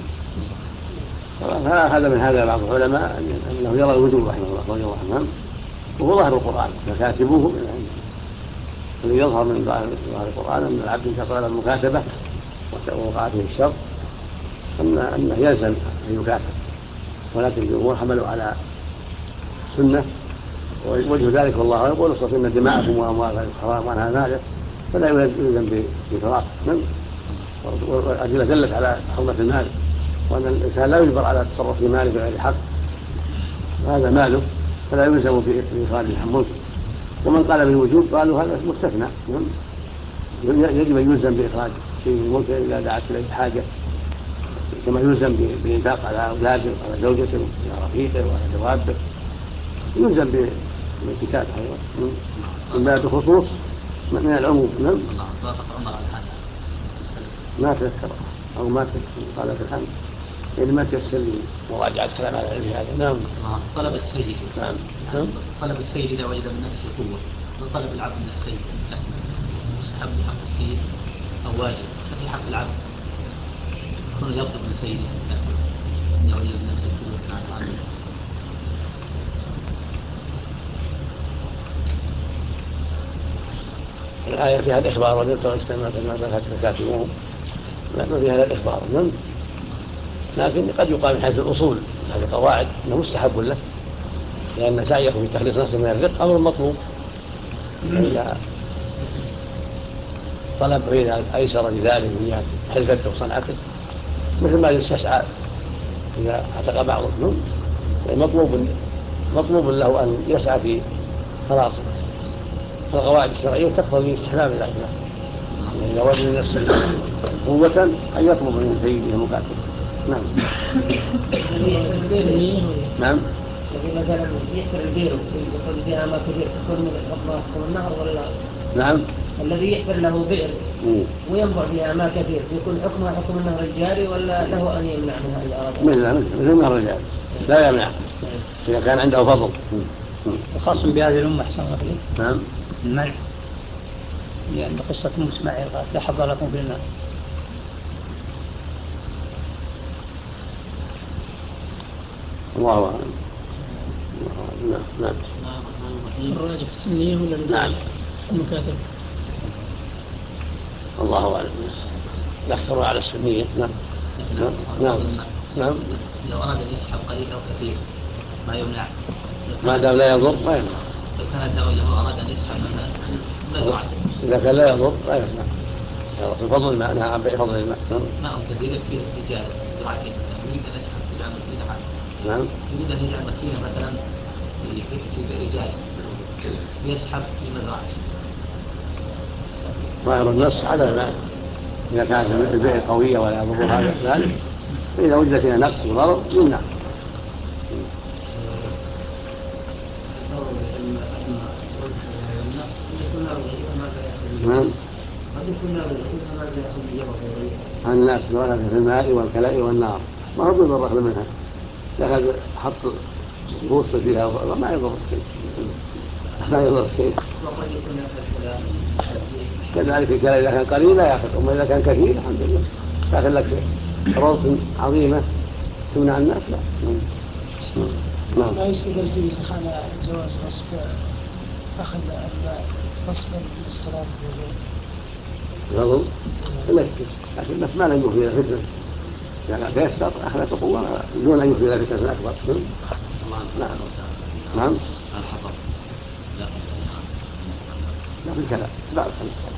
هذا من هذا بعض العلماء أنه يرى الوجوب رحمه الله رضي الله عنه، وهو ظاهر القرآن فكاتبوه الذي يظهر من ظاهر القرآن أن العبد إذا طلب المكاتبة ووقع فيه الشر أنه يلزم أن يكاتب، ولكن الجمهور حملوا على سنة. ووجه ذلك والله يقول اصطفوا إن دماءكم وأموالكم حرام وعنها مالك فلا يلزم بفراق. والأدلة دلت على حرمة المال وأن الإنسان لا يجبر على التصرف في ماله بغير حق، هذا ماله فلا يلزم في إخراجه عن ملكه. ومن قال بالوجوب قالوا هذا مستثنى، يجب أن يلزم بإخراج شيء من ملكه إذا دعت إليه حاجة، كما يلزم بالإنفاق على أولاده وعلى زوجته وعلى رفيقه وعلى دوابه، يلزم بالكتاب أيضا من باب الخصوص من العموم. نعم. الله وافق عمر على هذا. ما تذكر أو ما قال في الحمد يعني ما تيسر لي مراجعة كلام على العلم هذا. نعم. طلب السيد. نعم. طلب السيد إذا وجد من نفسه قوة، وطلب العبد من السيد مستحب في حق السيد أو واجب في حق العبد يكون يطلب من سيده إذا وجد من نفسه قوة عنه. الآية فيها الإخبار وجدت واجتمعت ما بلغت الكاتبون، لكن فيها الإخبار. لكن قد يقال من حيث الأصول هذه القواعد أنه مستحب له، لأن سعيه في تخليص نفسه من الرق أمر مطلوب. إذا طلب إذا أيسر لذلك من جهة حرفته وصنعته مثل ما يستسعى إذا اعتق بعضهم، مطلوب له أن يسعى في خلاص. القواعد الشرعية تقتضي استحباب ذلك له، إذا وجد نفسه قوة أن يطلب من سيده مكاتبه. نعم. نعم. مثلا يحفر البير ويقول فيها ما كثير تكون من حكم النهر ولا؟ نعم. الذي يحفر له بئر وينبع فيها ما كثير يكون حكمها حكم النهر الجاري ولا له أن يمنع منها إذا أراد؟ مثل النهر الجاري لا يمنع إذا كان عنده فضل. وخاص بهذه الأمة أحسن الله إليك. نعم. المنع لأن قصة إسماعيل قالت لا حظ لكم في الماء. الله أعلم. نعم. الراجح السنية ولا نعم. المكاتب؟ الله أعلم. نختار على السنية. نعم. نعم. لو أراد أن يسحب قليل أو كثير ما يمنع، ما دام لا يضر ما يمنع. لو كان له أراد أن يسحب مزرعة إذا كان لا يضر لا يمنع. في فضل الماء. نعم. عن بيع فضل الماء. ماء كثير فيه الرجال زراعتين يريد أن يسحب يجعل مكينة عنه. نعم. يريد أن يجعل مكينة مثلا في رجال يسحب في مزرعة. ظاهر النص على الماء إذا كانت البيع قوية ولا يضر هذا ذلك، فإذا وجد فيها نقص وضرر يمنع. الناس ولك في الماء والكلاء والنار ما هو بيضر أخذ منها، لكن حط بوصل فيها ما يضر شيء. كذلك الكلاء إذا كان قليل لا يأخذ، أما إذا كان كثير الحمد لله تأخذ لك روث عظيمة تمنع الناس. لا. ما يستدل فيه على جواز نصب أخذ نصبا للصلاة يظل لك، لكن بس ما لا يوفي إلى فتنة، يعني تيسر أخذت قوة دون أن يوفي إلى فتنة أكبر. نعم. الحطب لا في الكلام بعد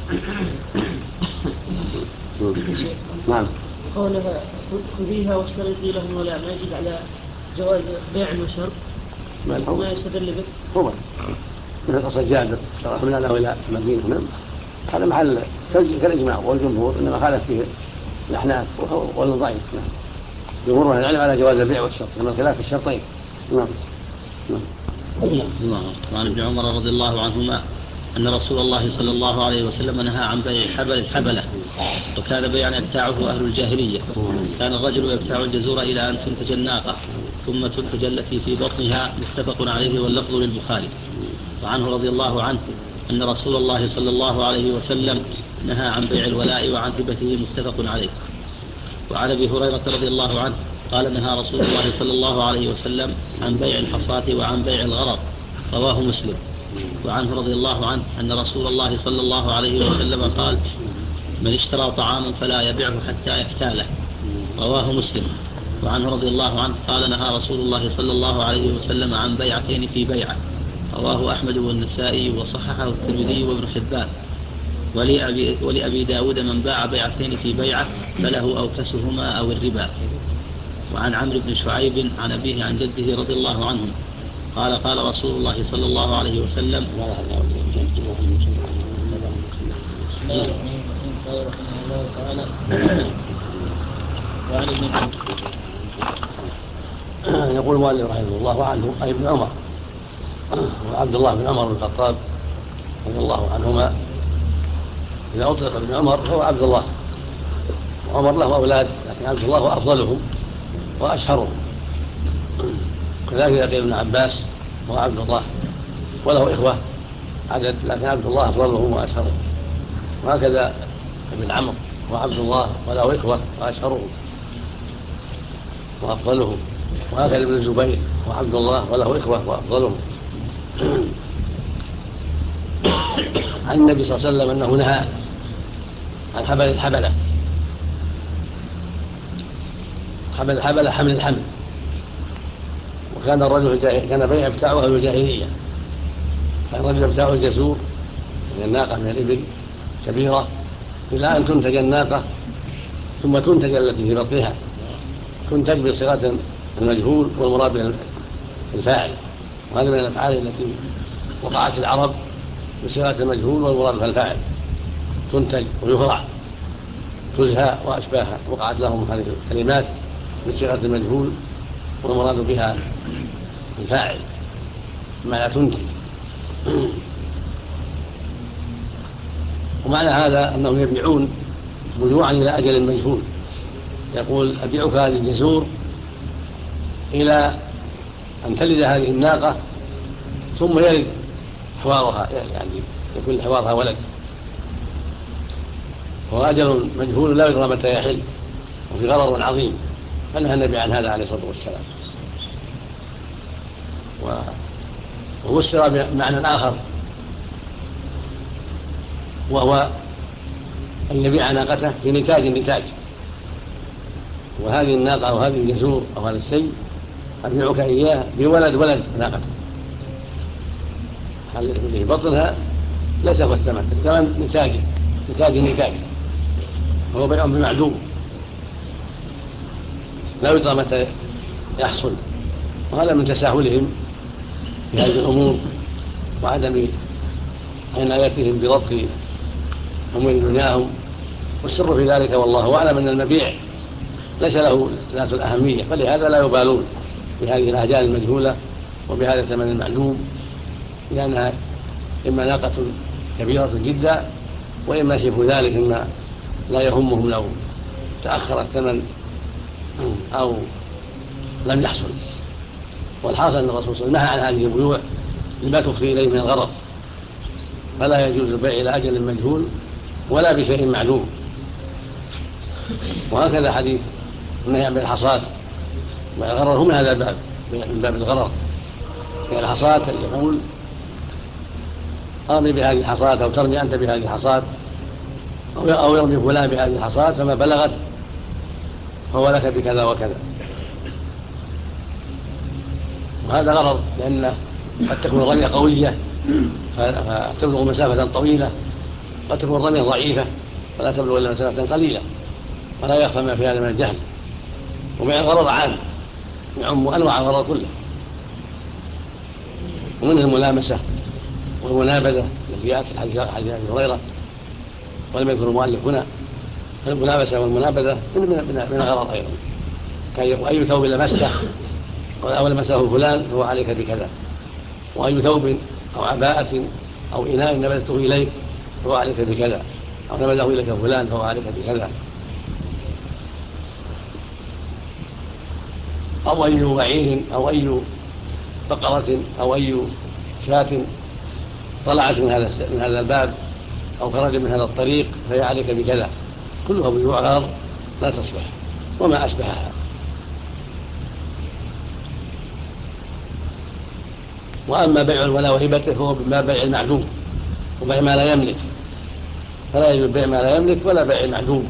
نعم. قولها خذيها واشترطي لهم ولا ما يجب على جواز بيع وشرط ما يستدل به هو مثل قصة جابر حملنا له إلى المدينة. هذا محل كالإجماع والجمهور إنما خالف فيه الأحناف وهو ضعيف. جمهور أهل العلم على جواز البيع والشرط لما الخلاف الشرطين. نعم. وعن ابن عمر رضي الله عنهما أن رسول الله صلى الله عليه وسلم نهى عن بيع الحبلة، وكان بيعا يبتاعه أهل الجاهلية. كان الرجل يبتاع الجزور إلى أن تنتج الناقة ثم تنتج التي في بطنها، متفق عليه واللفظ للبخاري. وعنه رضي الله عنه أن رسول الله صلى الله عليه وسلم نهى عن بيع الولاء وعن هبته، متفق عليه. وعن أبي هريرة رضي الله عنه قال نهى رسول الله صلى الله عليه وسلم عن بيع الحصاة وعن بيع الغرض، رواه مسلم. وعنه رضي الله عنه أن رسول الله صلى الله عليه وسلم قال من اشترى طعاما فلا يبيعه حتى يحتاله، رواه مسلم. وعنه رضي الله عنه قال نهى رسول الله صلى الله عليه وسلم عن بيعتين في بيعة، رواه أحمد والنسائي وصححه الترمذي وابن حبان. ولأبي داود من باع بيعتين في بيعة فله أوكسهما أو الربا. وعن عمرو بن شعيب عن أبيه عن جده رضي الله عنهم قال قال رسول الله صلى الله عليه وسلم يقول المؤلف رحمه الله عنه أي ابن عمر وعبد الله بن عمر بن الخطاب رضي الله عنهما إذا أطلق ابن عمر فهو عبد الله، وعمر له أولاد لكن عبد الله هو أفضلهم وأشهرهم. كذلك إذا قيل ابن عباس هو عبد الله وله إخوة عدد لكن عبد الله أفضلهم وأشهرهم. وهكذا ابن عمرو هو عبد الله وله إخوة وأشهرهم وأفضلهم. وهكذا ابن الزبير هو عبد الله وله إخوة وأفضلهم. عن النبي صلى الله عليه وسلم أنه نهى عن حبل الحبلة. حبل الحبلة حمل الحمل، وكان الرجل كان بيع ابتاعها الجاهلية. كان الرجل ابتاعه الجسور من الناقة من الإبل كبيرة إلى أن تنتج الناقة ثم تنتج التي في بطنها، تنتج بصيغة المجهول والمراد بالفاعل. وهذا من الأفعال التي وقعت العرب بصيغة المجهول والمراد بالفاعل، تنتج ويهرع تزهى وأشباهها. وقعت لهم هذه الكلمات بصيغة المجهول والمراد بها الفاعل ما لا تنتج. ومعنى هذا أنهم يبيعون بيوعا إلى أجل مجهول. يقول أبيعك هذه الجزور إلى أن تلد هذه الناقة ثم يلد حوارها، يعني يكون حوارها ولد، وهو أجل مجهول لا يدرى متى يحل وفي غرر عظيم. فنهى النبي عن هذا عليه الصلاة والسلام. وفسر بمعنى آخر وهو أن يبيع ناقته في نتاج، وهذه الناقة أو هذه الجزور أو هذا الشيء أبيعك إياه بولد ناقته. اللي في بطنها ليس هو الثمن نتاج هو بيع بمعدوم لا يدرى متى يحصل. وهذا من تساهلهم في هذه الأمور وعدم عنايتهم بضبط أمور دنياهم. والسر في ذلك والله أعلم أن المبيع ليس له ذات الأهمية، فلهذا لا يبالون بهذه الآجال المجهولة وبهذا الثمن المعلوم، لأنها إما ناقة كبيرة جدا وإما شبه ذلك إما لا يهمهم لو تأخر الثمن أو لم يحصل. والحاصل أن الرسول صلى الله عليه وسلم نهى عن هذه البيوع لما تفضي إليه من الغرض، فلا يجوز البيع إلى أجل مجهول ولا بشيء معلوم. وهكذا حديث النهي عن الحصاد والغرر هم هذا الباب من باب الغرر. يعني الحصاد يقول أرمي بهذه الحصاد أو ترمي أنت بهذه الحصاد أو يرمي فلان بهذه الحصاد فما بلغت فهو لك بكذا وكذا. وهذا غرض لأن قد تكون الرمية قوية فتبلغ مسافة طويلة، قد تكون الرمية ضعيفة فلا تبلغ إلا مسافة قليلة، ولا يخفى ما في هذا من الجهل. ومع الغرض عام يعم أنواع الغرض كله، ومنه الملامسة والمنابذة التي جاءت في حديث أبي هريرة ولم يذكر المؤلف هنا. فالملامسة والمنابذة من الغرض أيضا، كان يقول أي ثوب لمسته أو لمسه فلان فهو عليك بكذا، وأي ثوب أو عباءة أو إناء نبذته إليك فهو عليك بكذا، أو نبذه إليك فلان فهو عليك بكذا. أو أي بعير أو أي بقرة أو أي شاة طلعت من هذا الباب أو خرج من هذا الطريق فهي عليك بكذا. كلها بيوع غرر لا تصلح وما أشبهها. وأما بيع الولاء وهبته فهو بما بيع المعدوم وبيع ما لا يملك، فلا يجوز بيع ما لا يملك ولا بيع المعدوم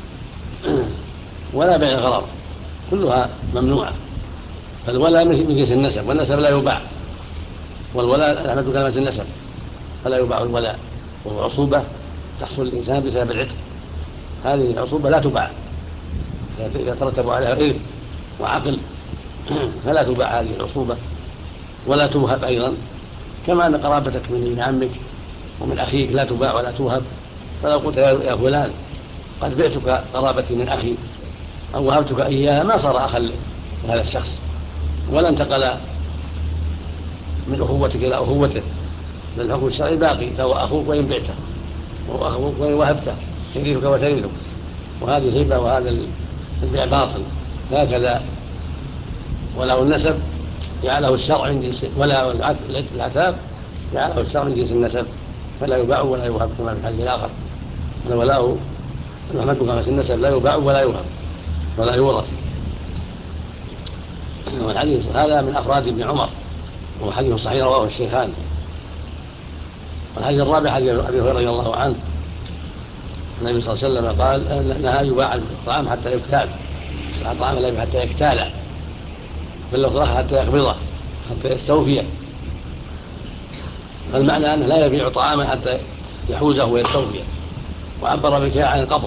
ولا بيع الغرر، كلها ممنوعة. فالولاء من جنس النسب والنسب لا يباع، والولاء أحمد كلمة النسب فلا يباع الولاء. والعصوبة تحصل الإنسان بسبب العتق، هذه العصوبة لا تباع إذا ترتب عليها إرث وعقل فلا تباع هذه العصوبة ولا توهب أيضا، كما أن قرابتك من ابن عمك ومن أخيك لا تباع ولا توهب. فلو قلت يا فلان قد بعتك قرابتي من أخي أو وهبتك إياها ما صار أخا لهذا الشخص ولا انتقل من أخوتك إلى أخوته، بل الحكم الشرعي باقي فهو أخوك وإن بعته وإن وهبته يريدك وتريدك، وهذه الهبة وهذا البيع باطل هكذا. ولو النسب جعله الشرع من جنس، ولا العتاب جعله الشرع من جنس النسب، فلا يباع ولا يوهب كما في الحديث الآخر. الولاء محمد كما في النسب لا يباع ولا يوهب ولا يورث. والحديث هذا من أفراد ابن عمر، وهو حديث صحيح رواه الشيخان. والحديث الرابع حديث أبي هريرة رضي الله عنه، النبي صلى الله عليه وسلم قال نهى يباع الطعام حتى يكتال، الطعام لا يباع حتى يكتاله، بل لو صرخ حتى يقبضه حتى يستوفيه. فالمعنى أنه لا يبيع طعاما حتى يحوزه ويستوفيه. وعبر بالكياء عن القبض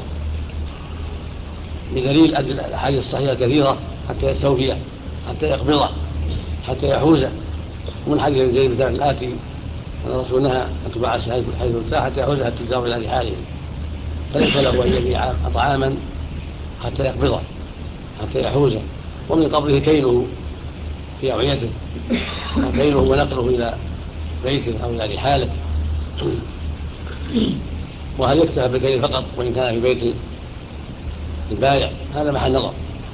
بدليل الأحاديث الصحيحة كثيرة، حتى يستوفيه حتى يقبضه حتى يحوزه. ومن حديث زيد بن ثابت الآتي أن الرسول نهى أن تباع السلعة حيث تباع حتى يحوزها التجار إلى رحالهم، فليس له أن يبيع طعاما حتى يقبضه حتى يحوزه. ومن قبضه كيله في أوعيته، وكيله ونقله إلى بيته أو إلى رحاله. وهل يكتفى بالكيل فقط وإن كان في بيت البائع؟ هذا محل نظر،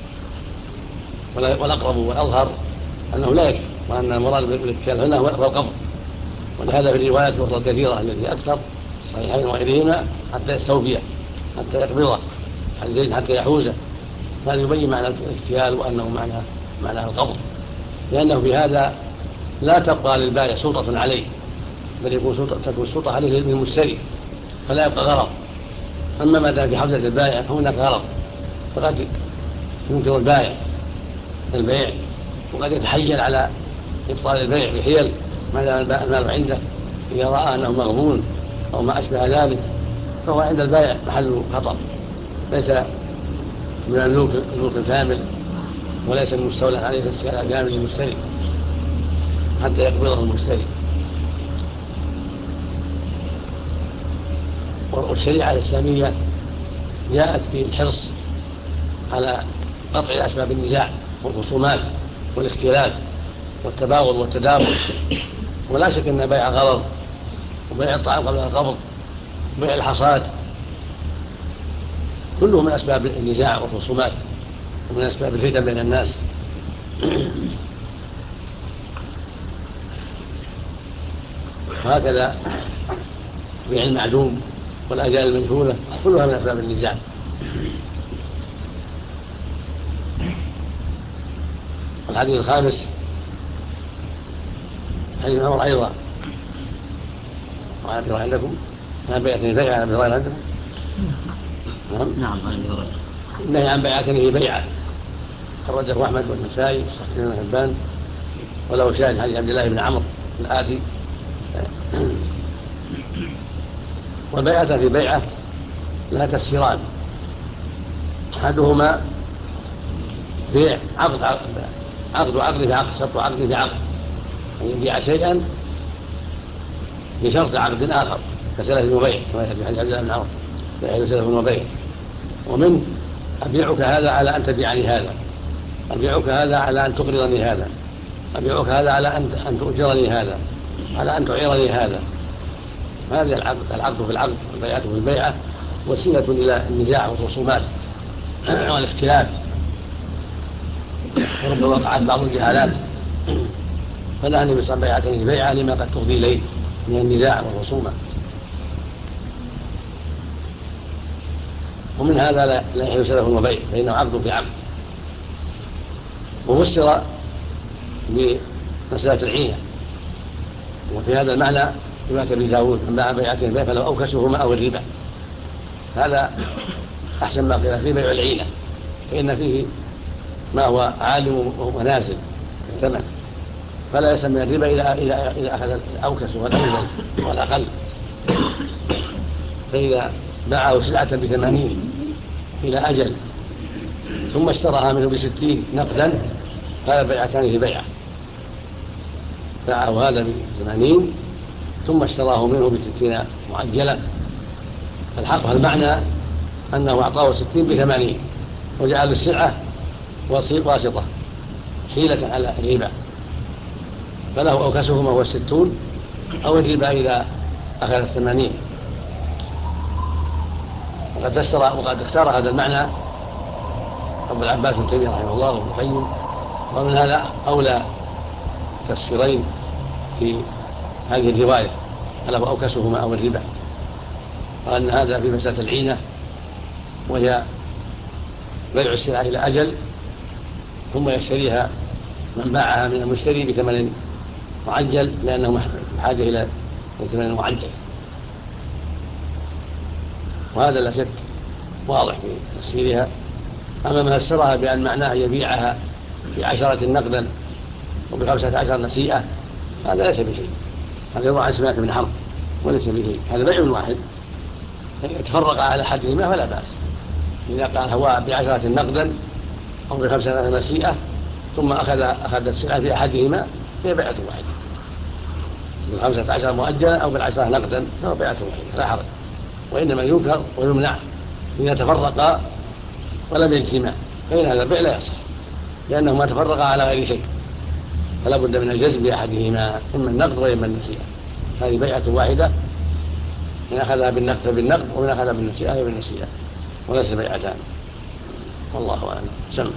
والأقرب والأظهر أنه لا يكفي، وأن المراد بالاكتفاء هنا هو القبض. ولهذا في الروايات الأخرى الكثيرة التي أكثر صحيحين وغيرهما حتى يستوفيه حتى يقبضه حتى يحوزه. هذا يبين معنى الاكتفاء وأنه معنى القبض، لأنه بهذا لا تبقى للبائع سلطة عليه، بل تكون السلطة عليه للمشتري، فلا يبقى غرض. أما ما دام في حوزة البائع فهناك غرض، فقد ينكر البائع البيع، وقد يتحيل على إبطال البيع بحيل ما دام المال عنده إذا رأى أنه مغبون أو ما أشبه ذلك، فهو عند البائع محل خطر، ليس من الملك الكامل، وليس المستولى عليه في السيادة كامل للمشتري حتى يقبضه المشتري. والشريعة الإسلامية جاءت بالحرص على قطع أسباب النزاع والخصومات والاختلاف والتباغض والتدابر. ولا شك أن بيع غرض وبيع الطعام قبل القبض وبيع الحصاد كله من أسباب النزاع والخصومات ومن أسباب الفتن بين الناس. وهكذا بيع المعدوم والأجال المجهولة كلها من أسباب النزاع. الحديث الخامس حديث عمر أيضا، وعن أبي عندكم عن بيعتني بيعة عن أبي هريرة عندكم. نعم عن أبي هريرة النهي عن بيعتني بيعة خرجه أحمد والنسائي وصحيح ابن حبان، وله شاهد حديث عبد الله بن عمرو الآتي. والبيعة في بيعة لها تفسيران، أحدهما بيع عقد في عقد، شرط عقد في عقد، أن يبيع شيئا بشرط عقد آخر كسلف وبيع، كما يأتي في حديث عبد الله بن عمرو بيع سلف وبيع. ومن أبيعك هذا على أن تبيعني هذا، أبيعك هذا على أن تقرضني هذا، أبيعك هذا على أن تؤجرني هذا، على أن تعيرني هذا. هذا العقد في العقد والبيعة في البيعة وسيلة إلى النزاع والخصومات والاختلاف، وربما وقعت بعض الجهالات، فنهى النبي صلى الله عليه وسلم بيعة لما قد تفضي إليه من النزاع والخصومة. ومن هذا لا يحل سلف وبيع، فإنه عقد في عقد. وفسر بمسألة العينة، وفي هذا المعنى رواية ابي داود من باع بيعتين بيع فلو أوكسهما أو الربا، هذا أحسن ما قيل في بيع العينة، فإن فيه ما هو عالم ونازل الثمن، فلا يسمى الربا إذا أخذ الأوكس والأنزل والأقل. فإذا باعه سلعة ب80 إلى أجل ثم اشتراها منه ب60 نقدا، هذا بيعتان في بيعة، باعه هذا ب80 ثم اشتراه منه ب60 معجلة. فالحق المعنى أنه أعطاه 60 ب80 وجعل السلعة واسطة حيلة على الربا، فله أوكسهما هو 60 أو الربا إذا أخذ 80. وقد اختار هذا المعنى أبو العباس بن تيمية رحمه الله وابن القيم، ومن هذا أولى تفسيرين في هذه الرواية ألا وأوكسهما أو الربا، وأن هذا في مسألة العينة وهي بيع السلعة إلى أجل ثم يشتريها من باعها من المشتري بثمن معجل لأنه بحاجة إلى ثمن معجل، وهذا لا شك واضح في تفسيرها. أما ما فسرها بأن معناه يبيعها ب10 نقدا وب15 نسيئة هذا ليس بشيء، هذا يروى عن سماك بن حرب وليس بشيء، هذا بيع واحد يتفرق على أحدهما فلا بأس. إذا قال هو ب10 نقدا أو ب15 نسيئة ثم أخذ السلعة في أحدهما هي بيعة واحدة، ب15 مؤجلة أو ب10 نقدا فهو بيعة واحدة لا حرج. وإنما ينكر ويمنع إذا تفرقا ولم يجتمع، فإن هذا البيع لا يصح لأنهما تفرقا على غير شيء، فلا بد من الجزم بأحدهما إما النقد وإما النسيئة. هذه بيعة واحدة، من أخذها بالنقد فبالنقد ومن أخذها بالنسيئة بالنسيئة، وليس بيعتان. والله أعلم. سم.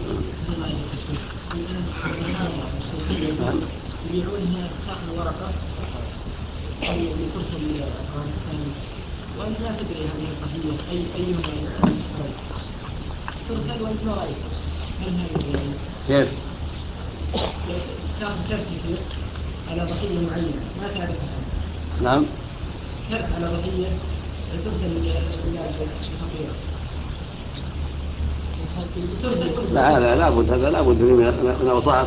يبيعونها تاخذ ورقة لترسل إلى أفغانستان وأنت لا تدري هذه القضية أيهما ترسل وأنت ما رأيك؟ هل هذه كيف؟ تاخذ كرت على ضحية معينة ما تعرفها. نعم. كرت على ضحية ترسل إلى الفقيرة. لا هذا لابد، هذا لابد من أوصاف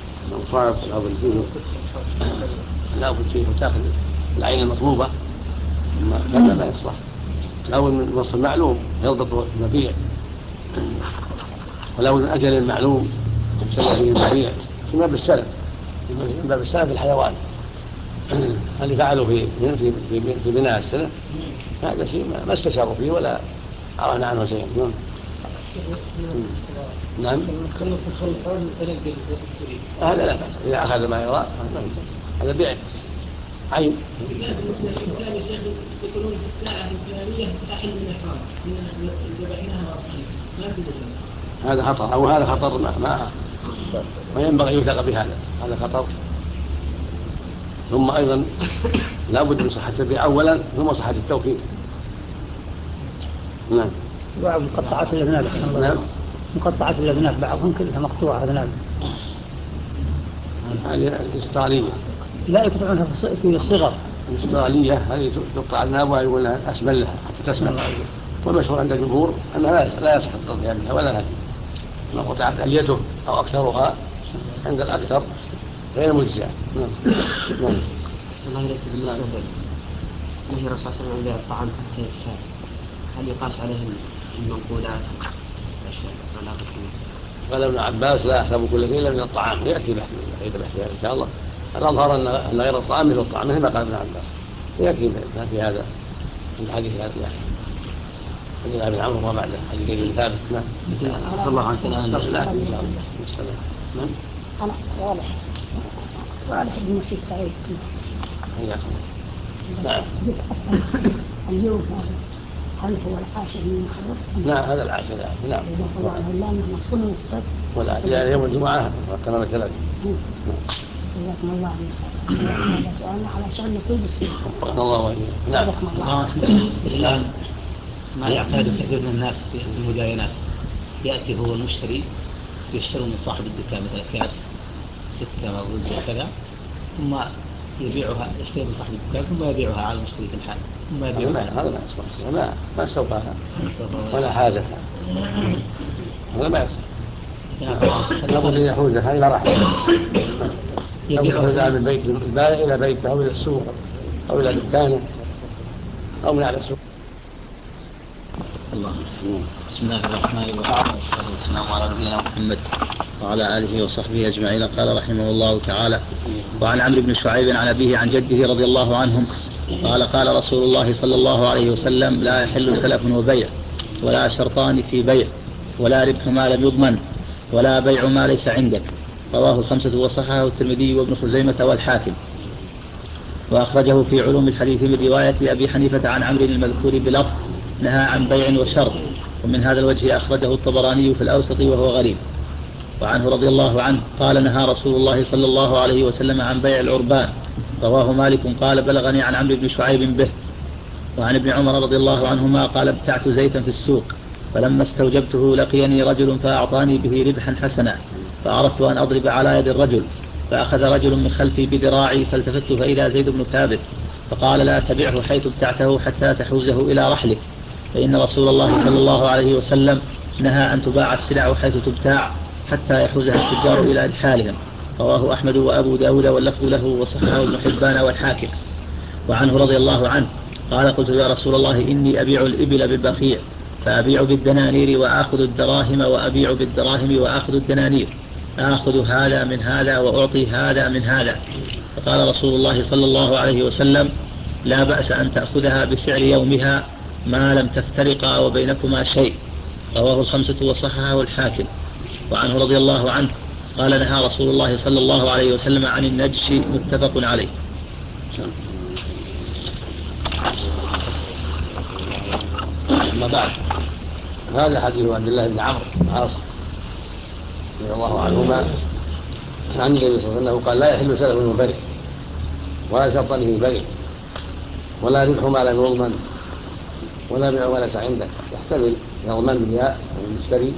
لابد فيه تأخذ العين المطلوبة، هذا لا يصلح. لابد من وصف معلوم يضبط المبيع، ولابد من أجل معلوم يبتلى فيه المبيع في باب السلف الحيوان اللي فعلوا في بناء السلف هذا شيء ما استشاروا فيه ولا عرفنا عنه شيئا. نعم. هذا لا بأس إذا أخذ ما يرى هذا بيع عين. يقولون في الساعة الفلانية تحل من الحرام ذبحناها وأصلنا هذا خطر، أو هذا خطر ما ينبغي يوثق بهذا، هذا خطر. ثم أيضا لا بد من صحة البيع أولا ثم صحة التوكيل. نعم. بعض مقطعات الأذناب. نعم. مقطعات الأذناب بعضهم كلها مقطوعة أذناب. هذه الإسترالية. لا يقطعونها في الصغر. الإسترالية هذه تقطع أذنابها يقول لها أسمل لها حتى تسمع. والمشهور عند الجمهور أنها لا يصح التضحية بها ولا هذه. ما قطعت أليته أو أكثرها عند الأكثر غير مجزئة. نعم. نعم. صلى الله عليه وسلم نهي الرسول صلى الله عليه وسلم عن بيع الطعام حتى يكتال، هل يقاس عليه المنقولات قال ابن عباس لا يحسب كل شيء الا من الطعام، ياتي بحث ان شاء الله. الاظهر ان غير الطعام مثل الطعام مثل ما قال ابن عباس، ياتي في هذا الحديث هذا حديث ابن عمرو وما بعده حديث ابن ثابت. نعم. رضي الله عنك. نعم. انا صالح بن مسيد سعيد. نعم. اليوم هل هو العاشر من محرم؟ نعم هذا العاشر. نعم. لأنه صنع السبت. ولا يوم الجمعة كما ثلاث. جزاكم الله خير. هذا سؤالنا على شأن نصيب السبت. الله وإياك. نعم. الآن ما يعتاد كثير من الناس في المداينات، يأتي هو المشتري يشتري من صاحب الدكان مثلا كاس 6 رز وكذا، ثم يبيعها، يشتري من صاحب الدكان ثم يبيعها على المشتري في الحال ثم يبيعها. هذا ما استوفاها ولا حاجة، هذا ما يصح. لابد أن يحوزها إلى رحمه، يحوزها من بيت البائع إلى بيته أو إلى السوق أو إلى دكانه أو من على السوق. الله. بسم الله الرحمن الرحيم، والسلام على نبينا محمد وعلى آله وصحبه أجمعين. قال رحمه الله تعالى: وعن عمرو بن شعيب عن أبيه عن جده رضي الله عنهم قال: قال رسول الله صلى الله عليه وسلم: لا يحل سلف وبيع، ولا شرطان في بيع، ولا ربح ما لم يضمن، ولا بيع ما ليس عندك. رواه 5 وصححه الترمذي وابن خزيمة والحاكم، وأخرجه في علوم الحديث من رواية أبي حنيفة عن عمرو المذكور بلفظ: نهى عن بيع وشر، ومن هذا الوجه أخرجه الطبراني في الأوسط وهو غريب. وعنه رضي الله عنه قال نهى رسول الله صلى الله عليه وسلم عن بيع العربان. رواه مالك قال بلغني عن عمرو بن شعيب به. وعن ابن عمر رضي الله عنهما قال ابتعت زيتا في السوق، فلما استوجبته لقيني رجل فأعطاني به ربحا حسنا، فأردت أن أضرب على يد الرجل، فأخذ رجل من خلفي بذراعي، فالتفت فإذا زيد بن ثابت، فقال لا تبعه حيث ابتعته حتى تحوزه إلى رحلك، فإن رسول الله صلى الله عليه وسلم نهى أن تباع السلع حيث تبتاع حتى يحوزها التجار إلى رحالهم. رواه أحمد وأبو داود واللفظ له وصححه ابن حبان والحاكم. وعنه رضي الله عنه قال قلت يا رسول الله إني أبيع الإبل بالبخيع، فأبيع بالدنانير وآخذ الدراهم، وأبيع بالدراهم وآخذ الدنانير، آخذ هذا من هذا وأعطي هذا من هذا. فقال رسول الله صلى الله عليه وسلم لا بأس أن تأخذها بسعر يومها ما لم تفترقا وبينكما شيء. رواه الخمسة وصححه الحاكم. وعنه رضي الله عنه قال نهى رسول الله صلى الله عليه وسلم عن النجش، متفق عليه. أما بعد، هذا حديث عبد الله بن عمرو بن العاص رضي الله عنهما عن النبي صلى الله عليه وسلم قال لا يحل سلف وبيع ولا شرطنه بيع ولا ربح ما لم يضمن ولا بيع وليس عندك. يحتمل يضمن بالياء المشتري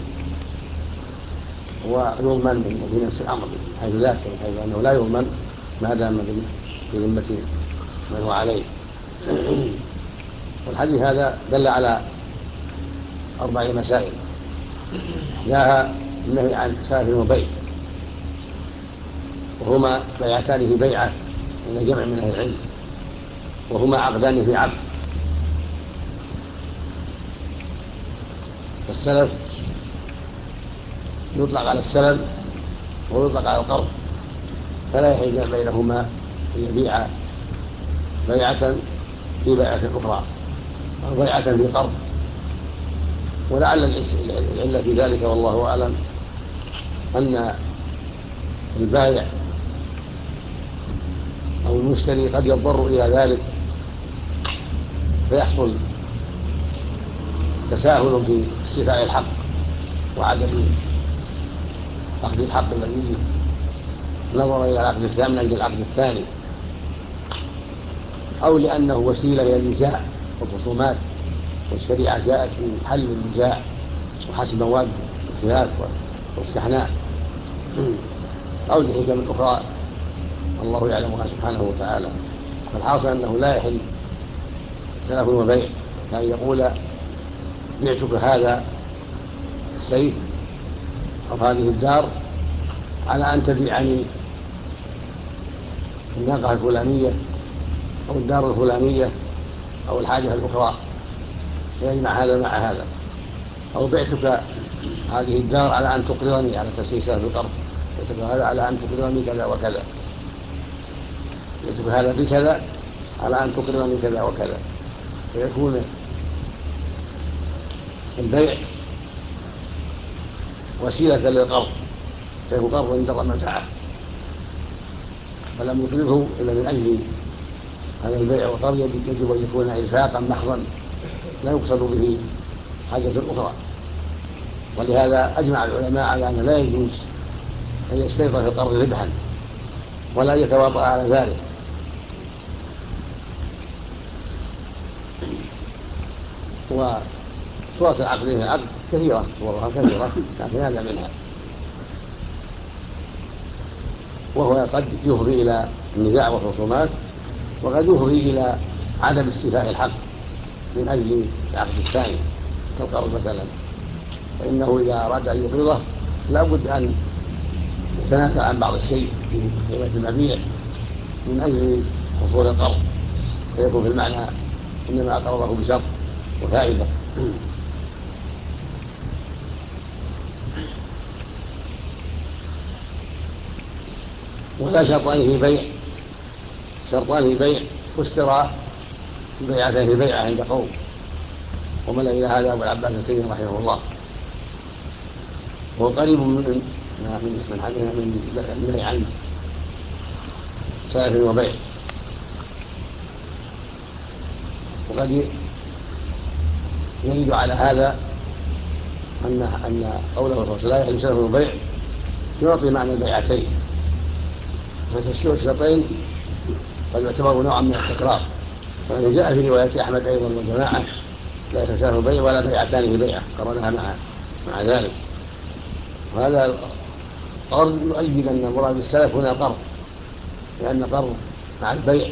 ويضمن في نفس الأمر حيث ذاك، حيث أنه لا يضمن ما دام في ذمة من هو عليه. والحديث هذا دل على 4 مسائل، جاء النهي عن سلف وبيع، وهما بيعتان في بيعة من جمع من أهل العلم، وهما عقدان في عقد. فالسلف يطلق على السلم ويطلق على القرض، فلا يحل الجمع بينهما ليبيع بيعة في بيعة أخرى أو بيعة في قرض. ولعل العلة في ذلك والله أعلم أن البائع أو المشتري قد يضطر إلى ذلك فيحصل تساهل في استيفاء الحق وعدم أخذ الحق الذي نظر إلى العقد الثاني من أجل العقد الثاني، أو لأنه وسيلة إلى النزاع والخصومات، والشريعة جاءت في حل النزاع وحسم مواد الخلاف والاستحناء، أو لحكم أخرى الله يعلمها سبحانه وتعالى. فالحاصل أنه لا يحل سلف وبيع، كان يقول بعتك هذا السيف أو هذه الدار على أن تبيعني الناقة الفلانية أو الدار الفلانية أو الحاجة الأخرى، يجمع هذا مع هذا. أو بعتك هذه الدار على أن تقرضني على تسييسها في القرض، بعتك هذا على أن تقرضني كذا وكذا، بعتك هذا بكذا على أن تقرضني كذا وكذا، فيكون البيع وسيلة للقرض، فيكون قرض انتظر منفعه، فلم يقرضه إلا من أجل هذا البيع والقرض يجب أن يكون إنفاقا محضا لا يقصد به حاجة أخرى. ولهذا أجمع العلماء على أن لا يجوز أن يشترط في القرض ربحا ولا يتواطأ على ذلك. وصورة العقد في العقد كثيرة، صورها كثيرة، لكن هذا منها، وهو قد يفضي إلى النزاع والخصومات، وقد يفضي إلى عدم استيفاء الحق من أجل العقد الثاني كالقرض مثلا، فإنه إذا أراد أن يقرضه لا بد أن يتنازل عن بعض الشيء في قيمة المبيع من أجل حصول القرض، فيكون في المعنى إنما أقرضه بشرط وفائدة. ولا شرطان في بيع، شرطان في بيع فسر بيعتين في بيعة عند قوم، ومن إلى هذا أبو العباس التيمي رحمه الله، وهو قريب من النهي عن سلف وبيع. وقد يرد على هذا أن قوله صلى الله عليه وسلم لا يحل سلف البيع يعطي معنى البيعتين، فتفسير الشرطين قد يعتبر نوعا من التكرار، فإن جاء في رواية أحمد أيضا والجماعة لا يحل سلف البيع ولا بيعتان بيعة قرنها مع ذلك. وهذا قرض يؤيد أن مراد السلف هنا قرض، لأن قرض مع البيع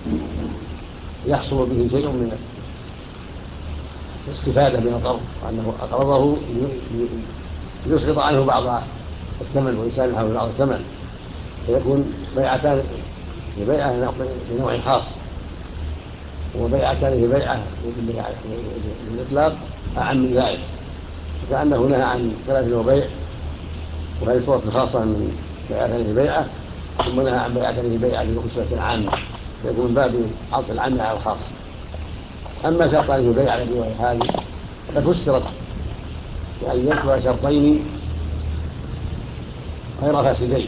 يحصل به شيء من الاستفادة من القرض، وأنه أقرضه يسقط عنه بعض الثمن ويسامحه بعض الثمن، فيكون بيعتان ببيعة بنوع خاص وبيعتان ببيعة بالإطلاق أعم من ذلك، فكأنه نهى عن ثلاث وبيع وهذه صورة خاصة من بيعتان ببيعة، ثم نهى عن بيعتان ببيعة بأسرة عامة، فيكون من باب عطف العام على الخاص. أما شرطان في بيع على الرواية هذه فقد فسرت بأن يذكر شرطين غير فاسدين،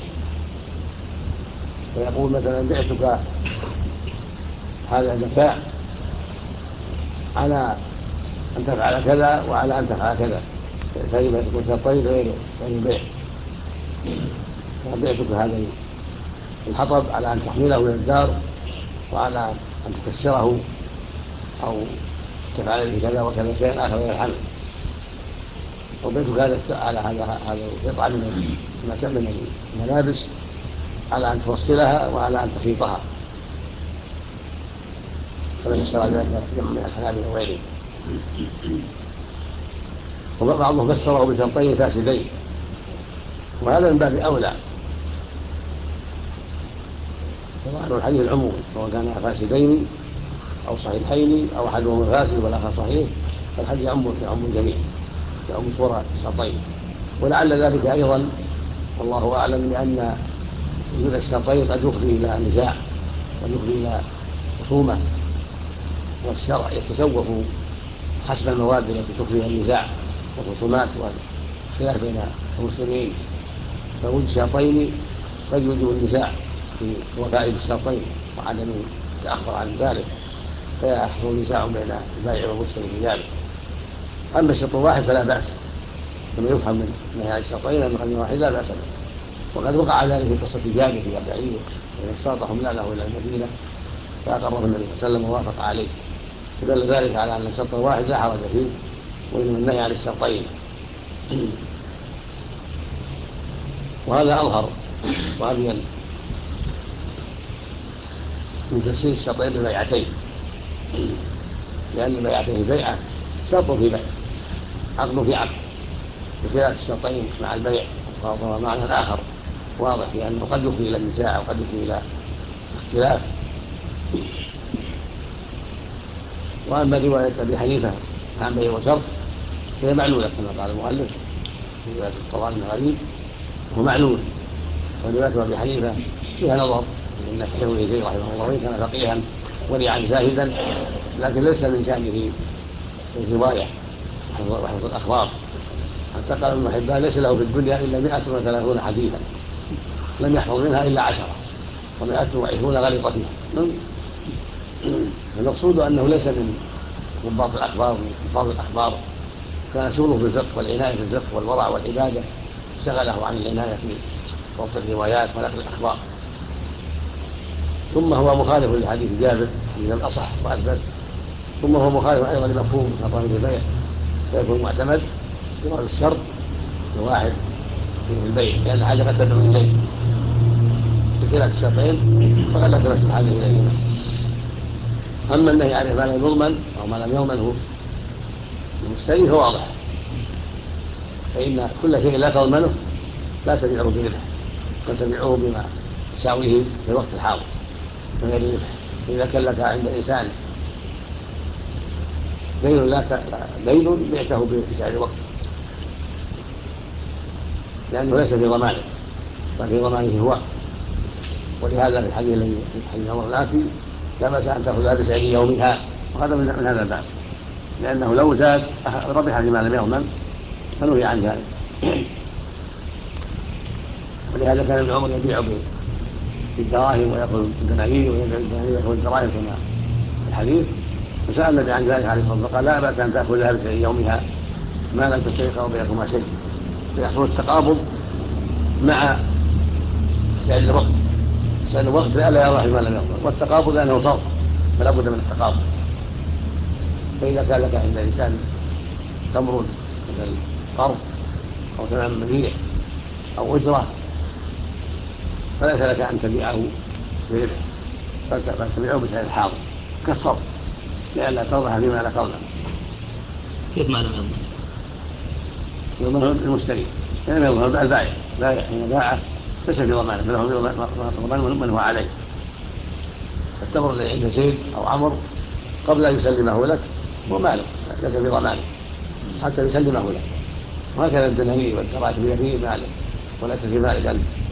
فيقول مثلا بعتك هذا المتاع على أن تفعل كذا وعلى أن تفعل كذا، فإذا تكون شرطين غير بيع، فبعتك هذا الحطب على أن تحمله إلى الدار وعلى أن تكسره أو تفعل به كذا وكذا شيئا آخر غير الحمل، وبيتك على هذا قطعة من الملابس على أن توصلها وعلى أن تخيطها، فمن اشترى ذلك جمع من الحنابلة وغيرهم. وبعضهم فسره بشرطين فاسدين، وهذا من باب أولى، وظاهر الحديث العموم سواء كان فاسدين أو صحيحين أو أحدهما فاسد والآخر صحيح، فالحديث يعم الجميع، يعم صورة الشرطين. ولعل ذلك أيضا والله أعلم لأن وجود الشرطين قد يفضي إلى نزاع ويفضي إلى خصومة، والشرع يتسوف حسب المواد التي تفضي النزاع والخصومات والخلاف بين المسلمين، فوجود الشرطين قد يوجب النزاع في وفاء الشرطين وعدم التأخر عن ذلك، فيحصل نزاع بين البائع والمشتري في ذلك. أما الشرط الواحد فلا بأس، كما يفهم من نهاية الشرطين أن قلنا واحد لا بأس به، وقد وقع ذلك في قصة جابر في أبعية إذا اشترط حملانه إلى المدينة فأقره النبي صلى الله عليه وسلم ووافق عليه، فدل ذلك على أن الشرط الواحد لا حرج فيه، وإنما النهي عن الشرطين. وهذا أظهر وأبين من تفسير الشرطين ببيعتين، لأن البيعتين بيعة شرط في بيع، عقد في عقد، بخلاف الشرطين مع البيع وهو معنى آخر واضح، لأنه قد يفضي إلى النزاع وقد يفضي إلى اختلاف. وأما رواية أبي حنيفة عن بيع وشرط فهي معلولة كما قال المؤلف في رواية الطبراني بن غريب، وهو معلول. ورواية أبي حنيفة فيها نظر، إن فقيه ابن زيد رحمه الله كان فقيها ورعا زاهدا، لكن ليس من شأنه الرواية وحفظ الأخبار، حتى قال ابن حبان ليس له في الدنيا إلا 130 حديثا لم يحفظ منها إلا 10 و120 غلط فيها. المقصود أنه ليس من ضباط الأخبار، من حفاظ الأخبار، كان شغله في الفقه والعناية في الفقه والورع والعبادة شغله عن العناية في ضبط الروايات ونقل الأخبار. ثم هو مخالف لحديث جابر من الأصح وأثبت، ثم هو مخالف أيضا لمفهوم شرطان في البيع، فيكون معتمد يراد الشرط الواحد في البيع، لأن الحاجة قد تدعو إليه، بخلاف الشرطين فقد لا تمس الحاجة إليهما. أما النهي عن ما لم يضمن أو ما لم يضمنه المشتري فواضح، فإن كل شيء لا تضمنه لا تبيعه بربح، بل تبيعه بما يساويه في الوقت الحاضر من غير ربح. إذا كان لك عند إنسان دين بعته بسعر وقت، لأنه ليس في ضمانه بل في ضمانه هو، ولهذا في الحديث الذي في حديث عمر الآتي لا بأس أن تأخذها بسعر يومها، وهذا من هذا الباب، لأنه لو زاد ربح بما لم يضمن فنهي عن ذلك. ولهذا كان ابن عمر يبيع بالدراهم ويأخذ الدنانير، ويبيع الدنانير ويأخذ الدراهم كما في الحديث، وسأل النبي عن ذلك عليه الصلاة والسلام فقال لا بأس أن تأخذها في يومها ما لم تشترك بينكما شيء، فيحصل التقابض مع سائل الوقت. سائل الوقت لا يرى ما لم يحصل، والتقابض لأنه صرف فلا بد من التقابض. فإذا كان لك عند الإنسان تمر مثل قرض أو ثمن مبيع أو أجرة فليس لك أن تبيعه بربح، بل تبيعه بسعر الحاضر كالصرف لئلا تربح بما لا تربح. كيف ما لم يضمن؟ يضمن المشتري لم يضمن البائع، حين باعه ليس في ضمانه بل هو ضمان من هو عليه. التمر الذي عند زيد أو عمرو قبل أن يسلمه لك وماله ليس في ضمانه حتى يسلمه لك، وهكذا الدنانير والدراهم هي في ماله وليس في مالك أنت.